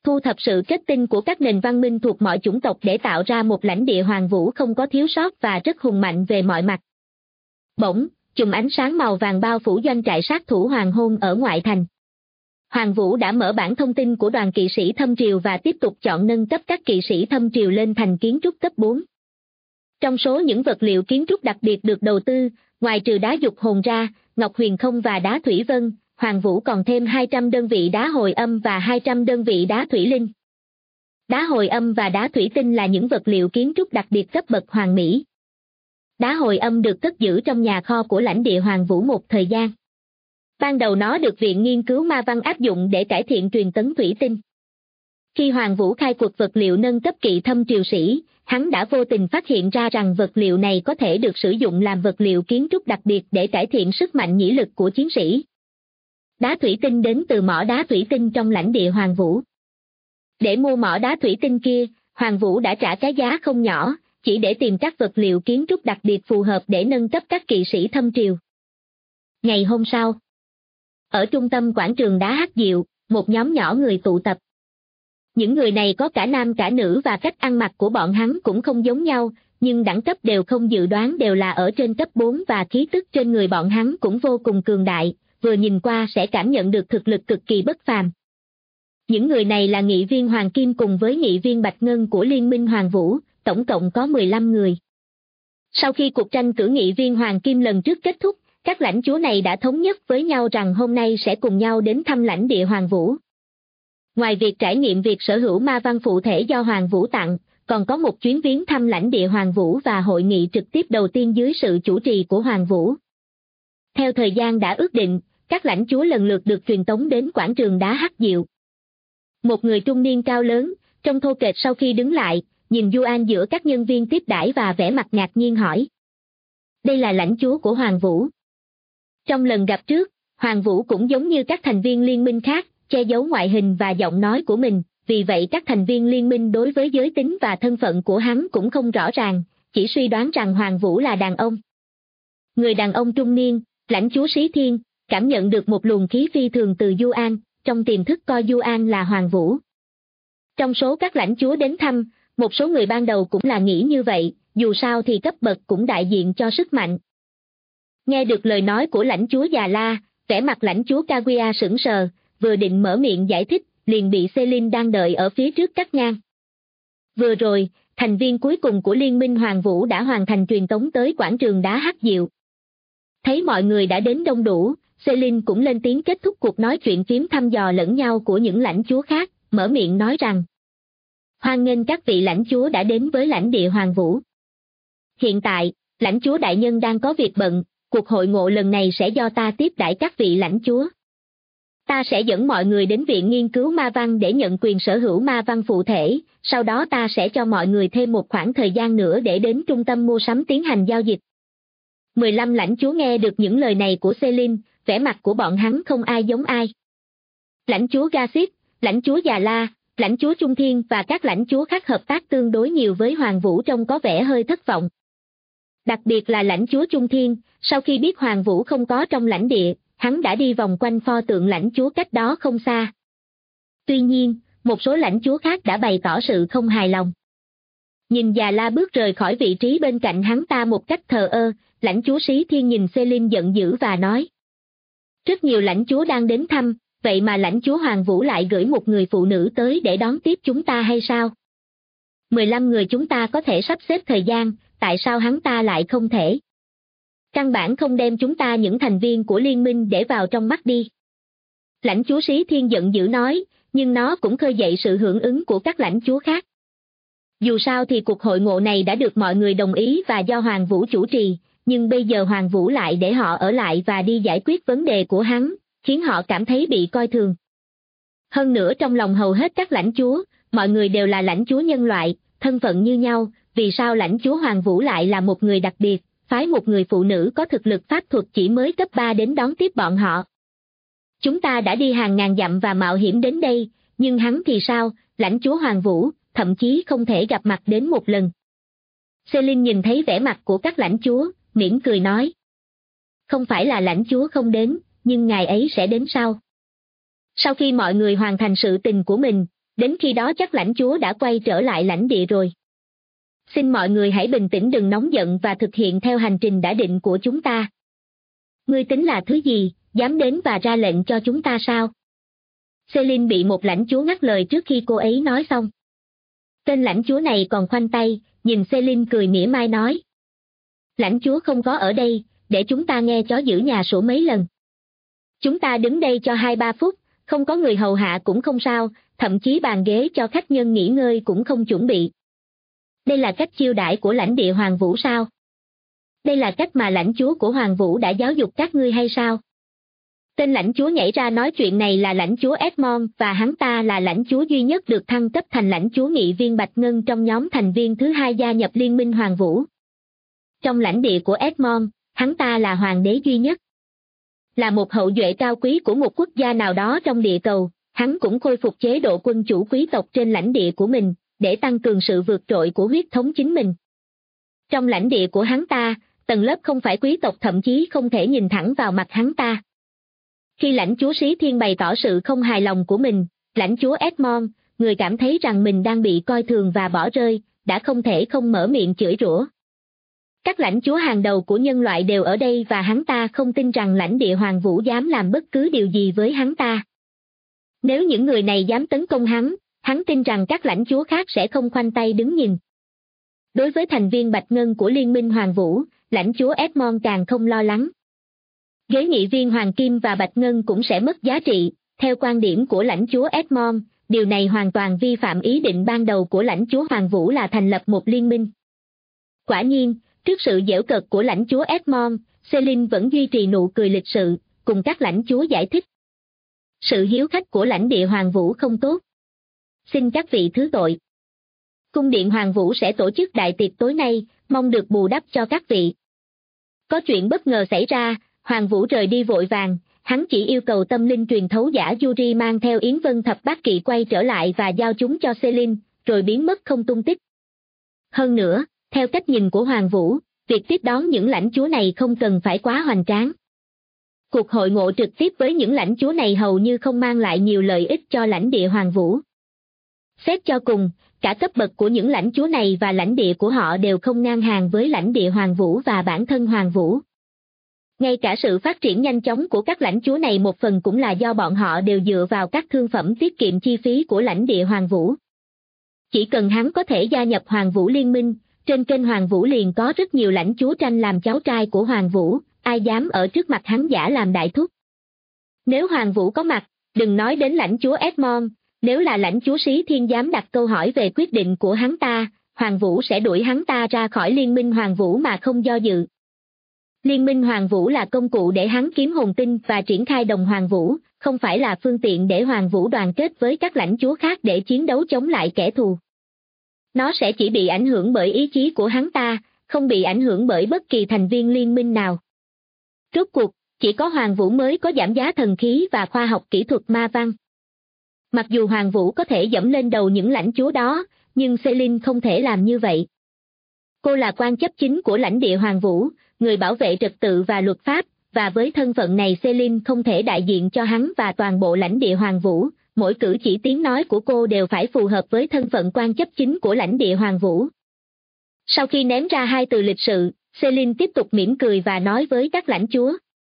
Speaker 2: thu thập sự kết tinh của các nền văn minh thuộc mọi chủng tộc để tạo ra một lãnh địa Hoàng Vũ không có thiếu sót và rất hùng mạnh về mọi mặt. Bỗng, chùm ánh sáng màu vàng bao phủ doanh trại sát thủ Hoàng Hôn ở ngoại thành. Hoàng Vũ đã mở bản thông tin của đoàn kỵ sĩ Thâm Triều và tiếp tục chọn nâng cấp các kỵ sĩ Thâm Triều lên thành kiến trúc cấp 4. Trong số những vật liệu kiến trúc đặc biệt được đầu tư, ngoài trừ đá dục hồn ra, ngọc huyền không và đá thủy vân, Hoàng Vũ còn thêm 200 đơn vị đá hồi âm và 200 đơn vị đá thủy linh. Đá hồi âm và đá thủy tinh là những vật liệu kiến trúc đặc biệt cấp bậc hoàn mỹ. Đá hồi âm được cất giữ trong nhà kho của lãnh địa Hoàng Vũ một thời gian. Ban đầu nó được Viện Nghiên cứu Ma Văn áp dụng để cải thiện truyền tấn thủy tinh. Khi Hoàng Vũ khai quật vật liệu nâng cấp kỵ Thâm Triều sĩ, hắn đã vô tình phát hiện ra rằng vật liệu này có thể được sử dụng làm vật liệu kiến trúc đặc biệt để cải thiện sức mạnh nhĩ lực của chiến sĩ. Đá thủy tinh đến từ mỏ đá thủy tinh trong lãnh địa Hoàng Vũ. Để mua mỏ đá thủy tinh kia, Hoàng Vũ đã trả cái giá không nhỏ, chỉ để tìm các vật liệu kiến trúc đặc biệt phù hợp để nâng cấp các kỵ sĩ Thâm Triều. Ngày hôm sau, ở trung tâm quảng trường đá Hắc Diệu, một nhóm nhỏ người tụ tập. Những người này có cả nam cả nữ và cách ăn mặc của bọn hắn cũng không giống nhau, nhưng đẳng cấp đều không dự đoán đều là ở trên cấp 4 và khí tức trên người bọn hắn cũng vô cùng cường đại, vừa nhìn qua sẽ cảm nhận được thực lực cực kỳ bất phàm. Những người này là nghị viên Hoàng Kim cùng với nghị viên Bạch Ngân của Liên minh Hoàng Vũ, tổng cộng có 15 người. Sau khi cuộc tranh cử nghị viên Hoàng Kim lần trước kết thúc, các lãnh chúa này đã thống nhất với nhau rằng hôm nay sẽ cùng nhau đến thăm lãnh địa Hoàng Vũ. Ngoài việc trải nghiệm việc sở hữu ma văn phụ thể do Hoàng Vũ tặng, còn có một chuyến viếng thăm lãnh địa Hoàng Vũ và hội nghị trực tiếp đầu tiên dưới sự chủ trì của Hoàng Vũ. Theo thời gian đã ước định, các lãnh chúa lần lượt được truyền tống đến quảng trường đá Hắc Diệu. Một người trung niên cao lớn, trông thô kệch sau khi đứng lại, nhìn Yuan giữa các nhân viên tiếp đãi và vẻ mặt ngạc nhiên hỏi. Đây là lãnh chúa của Hoàng Vũ. Trong lần gặp trước, Hoàng Vũ cũng giống như các thành viên liên minh khác, che giấu ngoại hình và giọng nói của mình, vì vậy các thành viên liên minh đối với giới tính và thân phận của hắn cũng không rõ ràng, chỉ suy đoán rằng Hoàng Vũ là đàn ông. Người đàn ông trung niên, lãnh chúa Sĩ Thiên, cảm nhận được một luồng khí phi thường từ Yuan, trong tiềm thức coi Yuan là Hoàng Vũ. Trong số các lãnh chúa đến thăm, một số người ban đầu cũng là nghĩ như vậy, dù sao thì cấp bậc cũng đại diện cho sức mạnh. Nghe được lời nói của lãnh chúa Già La, vẻ mặt lãnh chúa Kaguya sững sờ, vừa định mở miệng giải thích, liền bị Celine đang đợi ở phía trước cắt ngang. Vừa rồi, thành viên cuối cùng của Liên minh Hoàng Vũ đã hoàn thành truyền tống tới quảng trường đá Hắc Diệu. Thấy mọi người đã đến đông đủ, Celine cũng lên tiếng kết thúc cuộc nói chuyện phím thăm dò lẫn nhau của những lãnh chúa khác, mở miệng nói rằng: Hoan nghênh các vị lãnh chúa đã đến với lãnh địa Hoàng Vũ. Hiện tại, lãnh chúa đại nhân đang có việc bận, cuộc hội ngộ lần này sẽ do ta tiếp đãi các vị lãnh chúa. Ta sẽ dẫn mọi người đến Viện Nghiên cứu Ma Văn để nhận quyền sở hữu ma văn phụ thể, sau đó ta sẽ cho mọi người thêm một khoảng thời gian nữa để đến trung tâm mua sắm tiến hành giao dịch. 15 lãnh chúa nghe được những lời này của Celine, vẻ mặt của bọn hắn không ai giống ai. Lãnh chúa Gassip, lãnh chúa Già La, lãnh chúa Trung Thiên và các lãnh chúa khác hợp tác tương đối nhiều với Hoàng Vũ trông có vẻ hơi thất vọng. Đặc biệt là lãnh chúa Trung Thiên, sau khi biết Hoàng Vũ không có trong lãnh địa, hắn đã đi vòng quanh pho tượng lãnh chúa cách đó không xa. Tuy nhiên, một số lãnh chúa khác đã bày tỏ sự không hài lòng. Nhìn Già La bước rời khỏi vị trí bên cạnh hắn ta một cách thờ ơ, lãnh chúa Sĩ Thiên nhìn Celine giận dữ và nói: Rất nhiều lãnh chúa đang đến thăm, vậy mà lãnh chúa Hoàng Vũ lại gửi một người phụ nữ tới để đón tiếp chúng ta hay sao? 15 người chúng ta có thể sắp xếp thời gian, tại sao hắn ta lại không thể? Căn bản không đem chúng ta những thành viên của liên minh để vào trong mắt đi. Lãnh chúa Sĩ Thiên giận dữ nói, nhưng nó cũng khơi dậy sự hưởng ứng của các lãnh chúa khác. Dù sao thì cuộc hội ngộ này đã được mọi người đồng ý và do Hoàng Vũ chủ trì, nhưng bây giờ Hoàng Vũ lại để họ ở lại và đi giải quyết vấn đề của hắn, khiến họ cảm thấy bị coi thường. Hơn nữa trong lòng hầu hết các lãnh chúa, mọi người đều là lãnh chúa nhân loại, thân phận như nhau, vì sao lãnh chúa Hoàng Vũ lại là một người đặc biệt, phái một người phụ nữ có thực lực pháp thuật chỉ mới cấp 3 đến đón tiếp bọn họ? Chúng ta đã đi hàng ngàn dặm và mạo hiểm đến đây, nhưng hắn thì sao, lãnh chúa Hoàng Vũ, thậm chí không thể gặp mặt đến một lần. Celine nhìn thấy vẻ mặt của các lãnh chúa, mỉm cười nói. Không phải là lãnh chúa không đến, nhưng ngài ấy sẽ đến sau. Sau khi mọi người hoàn thành sự tình của mình, Đến khi đó chắc lãnh chúa đã quay trở lại lãnh địa rồi. Xin mọi người hãy bình tĩnh, đừng nóng giận và thực hiện theo hành trình đã định của chúng ta. Ngươi tính là thứ gì, dám đến và ra lệnh cho chúng ta sao? Celine bị một lãnh chúa ngắt lời trước khi cô ấy nói xong. Tên lãnh chúa này còn khoanh tay, nhìn Celine cười mỉa mai nói. Lãnh chúa không có ở đây, để chúng ta nghe chó giữ nhà sủa mấy lần. Chúng ta đứng đây cho 2-3 phút, không có người hầu hạ cũng không sao, thậm chí bàn ghế cho khách nhân nghỉ ngơi cũng không chuẩn bị. Đây là cách chiêu đãi của lãnh địa Hoàng Vũ sao? Đây là cách mà lãnh chúa của Hoàng Vũ đã giáo dục các ngươi hay sao? Tên lãnh chúa nhảy ra nói chuyện này là lãnh chúa Edmond và hắn ta là lãnh chúa duy nhất được thăng cấp thành lãnh chúa nghị viên Bạch Ngân trong nhóm thành viên thứ 2 gia nhập Liên minh Hoàng Vũ. Trong lãnh địa của Edmond, hắn ta là hoàng đế duy nhất. Là một hậu duệ cao quý của một quốc gia nào đó trong địa cầu, hắn cũng khôi phục chế độ quân chủ quý tộc trên lãnh địa của mình, để tăng cường sự vượt trội của huyết thống chính mình. Trong lãnh địa của hắn ta, tầng lớp không phải quý tộc thậm chí không thể nhìn thẳng vào mặt hắn ta. Khi lãnh chúa Sĩ Thiên bày tỏ sự không hài lòng của mình, lãnh chúa Edmond, người cảm thấy rằng mình đang bị coi thường và bỏ rơi, đã không thể không mở miệng chửi rủa. Các lãnh chúa hàng đầu của nhân loại đều ở đây và hắn ta không tin rằng lãnh địa Hoàng Vũ dám làm bất cứ điều gì với hắn ta. Nếu những người này dám tấn công hắn tin rằng các lãnh chúa khác sẽ không khoanh tay đứng nhìn. Đối với thành viên Bạch Ngân của Liên minh Hoàng Vũ, lãnh chúa Edmond càng không lo lắng. Ghế nghị viên Hoàng Kim và Bạch Ngân cũng sẽ mất giá trị, theo quan điểm của lãnh chúa Edmond, điều này hoàn toàn vi phạm ý định ban đầu của lãnh chúa Hoàng Vũ là thành lập một liên minh. Quả nhiên, trước sự giễu cợt của lãnh chúa Edmond, Celine vẫn duy trì nụ cười lịch sự, cùng các lãnh chúa giải thích. Sự hiếu khách của lãnh địa Hoàng Vũ không tốt. Xin các vị thứ tội. Cung điện Hoàng Vũ sẽ tổ chức đại tiệc tối nay, mong được bù đắp cho các vị. Có chuyện bất ngờ xảy ra, Hoàng Vũ rời đi vội vàng, hắn chỉ yêu cầu tâm linh truyền thấu giả Yuri mang theo Yến Vân Thập Bát Kỵ quay trở lại và giao chúng cho Celine, rồi biến mất không tung tích. Hơn nữa, theo cách nhìn của Hoàng Vũ, việc tiếp đón những lãnh chúa này không cần phải quá hoành tráng. Cuộc hội ngộ trực tiếp với những lãnh chúa này hầu như không mang lại nhiều lợi ích cho lãnh địa Hoàng Vũ. Xét cho cùng, cả cấp bậc của những lãnh chúa này và lãnh địa của họ đều không ngang hàng với lãnh địa Hoàng Vũ và bản thân Hoàng Vũ. Ngay cả sự phát triển nhanh chóng của các lãnh chúa này một phần cũng là do bọn họ đều dựa vào các thương phẩm tiết kiệm chi phí của lãnh địa Hoàng Vũ. Chỉ cần hắn có thể gia nhập Hoàng Vũ Liên minh, trên kênh Hoàng Vũ liền có rất nhiều lãnh chúa tranh làm cháu trai của Hoàng Vũ, ai dám ở trước mặt hắn giả làm đại thúc. Nếu Hoàng Vũ có mặt, đừng nói đến lãnh chúa Edmond, nếu là lãnh chúa Sĩ Thiên dám đặt câu hỏi về quyết định của hắn ta, Hoàng Vũ sẽ đuổi hắn ta ra khỏi Liên minh Hoàng Vũ mà không do dự. Liên minh Hoàng Vũ là công cụ để hắn kiếm hồn tinh và triển khai đồng Hoàng Vũ, không phải là phương tiện để Hoàng Vũ đoàn kết với các lãnh chúa khác để chiến đấu chống lại kẻ thù. Nó sẽ chỉ bị ảnh hưởng bởi ý chí của hắn ta, không bị ảnh hưởng bởi bất kỳ thành viên liên minh nào. Rốt cuộc, chỉ có Hoàng Vũ mới có giảm giá thần khí và khoa học kỹ thuật ma văn. Mặc dù Hoàng Vũ có thể dẫm lên đầu những lãnh chúa đó, nhưng Celine không thể làm như vậy. Cô là quan chấp chính của lãnh địa Hoàng Vũ, người bảo vệ trật tự và luật pháp, và với thân phận này Celine không thể đại diện cho hắn và toàn bộ lãnh địa Hoàng Vũ, mỗi cử chỉ tiếng nói của cô đều phải phù hợp với thân phận quan chấp chính của lãnh địa Hoàng Vũ. Sau khi ném ra hai từ lịch sự, Celine tiếp tục mỉm cười và nói với các lãnh chúa.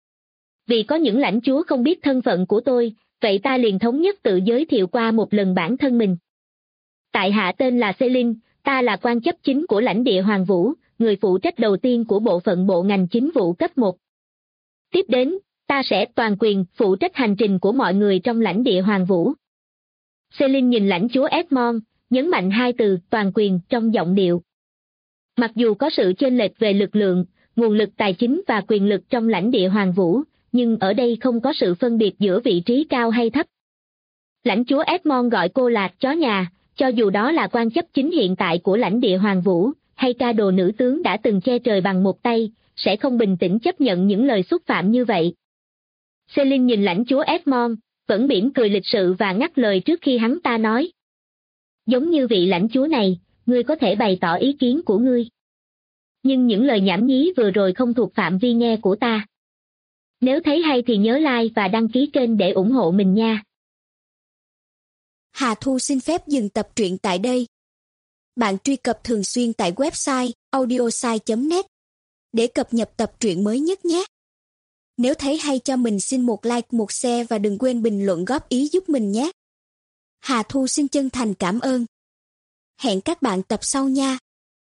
Speaker 2: Vì có những lãnh chúa không biết thân phận của tôi, vậy ta liền thống nhất tự giới thiệu qua một lần bản thân mình. Tại hạ tên là Celine, ta là quan chấp chính của lãnh địa Hoàng Vũ, người phụ trách đầu tiên của bộ phận bộ ngành chính vụ cấp 1. Tiếp đến, ta sẽ toàn quyền phụ trách hành trình của mọi người trong lãnh địa Hoàng Vũ. Celine nhìn lãnh chúa Edmond, nhấn mạnh hai từ toàn quyền trong giọng điệu. Mặc dù có sự chênh lệch về lực lượng, nguồn lực tài chính và quyền lực trong lãnh địa Hoàng Vũ, nhưng ở đây không có sự phân biệt giữa vị trí cao hay thấp. Lãnh chúa Edmond gọi cô là chó nhà, cho dù đó là quan chấp chính hiện tại của lãnh địa Hoàng Vũ, hay ca đồ nữ tướng đã từng che trời bằng một tay, sẽ không bình tĩnh chấp nhận những lời xúc phạm như vậy. Celine nhìn lãnh chúa Edmond, vẫn mỉm cười lịch sự và ngắt lời trước khi hắn ta nói. Giống như vị lãnh chúa này, ngươi có thể bày tỏ ý kiến của ngươi. Nhưng những lời nhảm nhí vừa rồi không thuộc phạm vi nghe của ta. Nếu thấy hay thì nhớ like và đăng ký kênh để ủng hộ mình nha.
Speaker 3: Hà Thu xin phép dừng tập truyện tại đây. Bạn truy cập thường xuyên tại website audiosai.net để cập nhật tập truyện mới nhất nhé. Nếu thấy hay cho mình xin một like, một share và đừng quên bình luận góp ý giúp mình nhé. Hà Thu xin chân thành cảm ơn. Hẹn các bạn tập sau nha.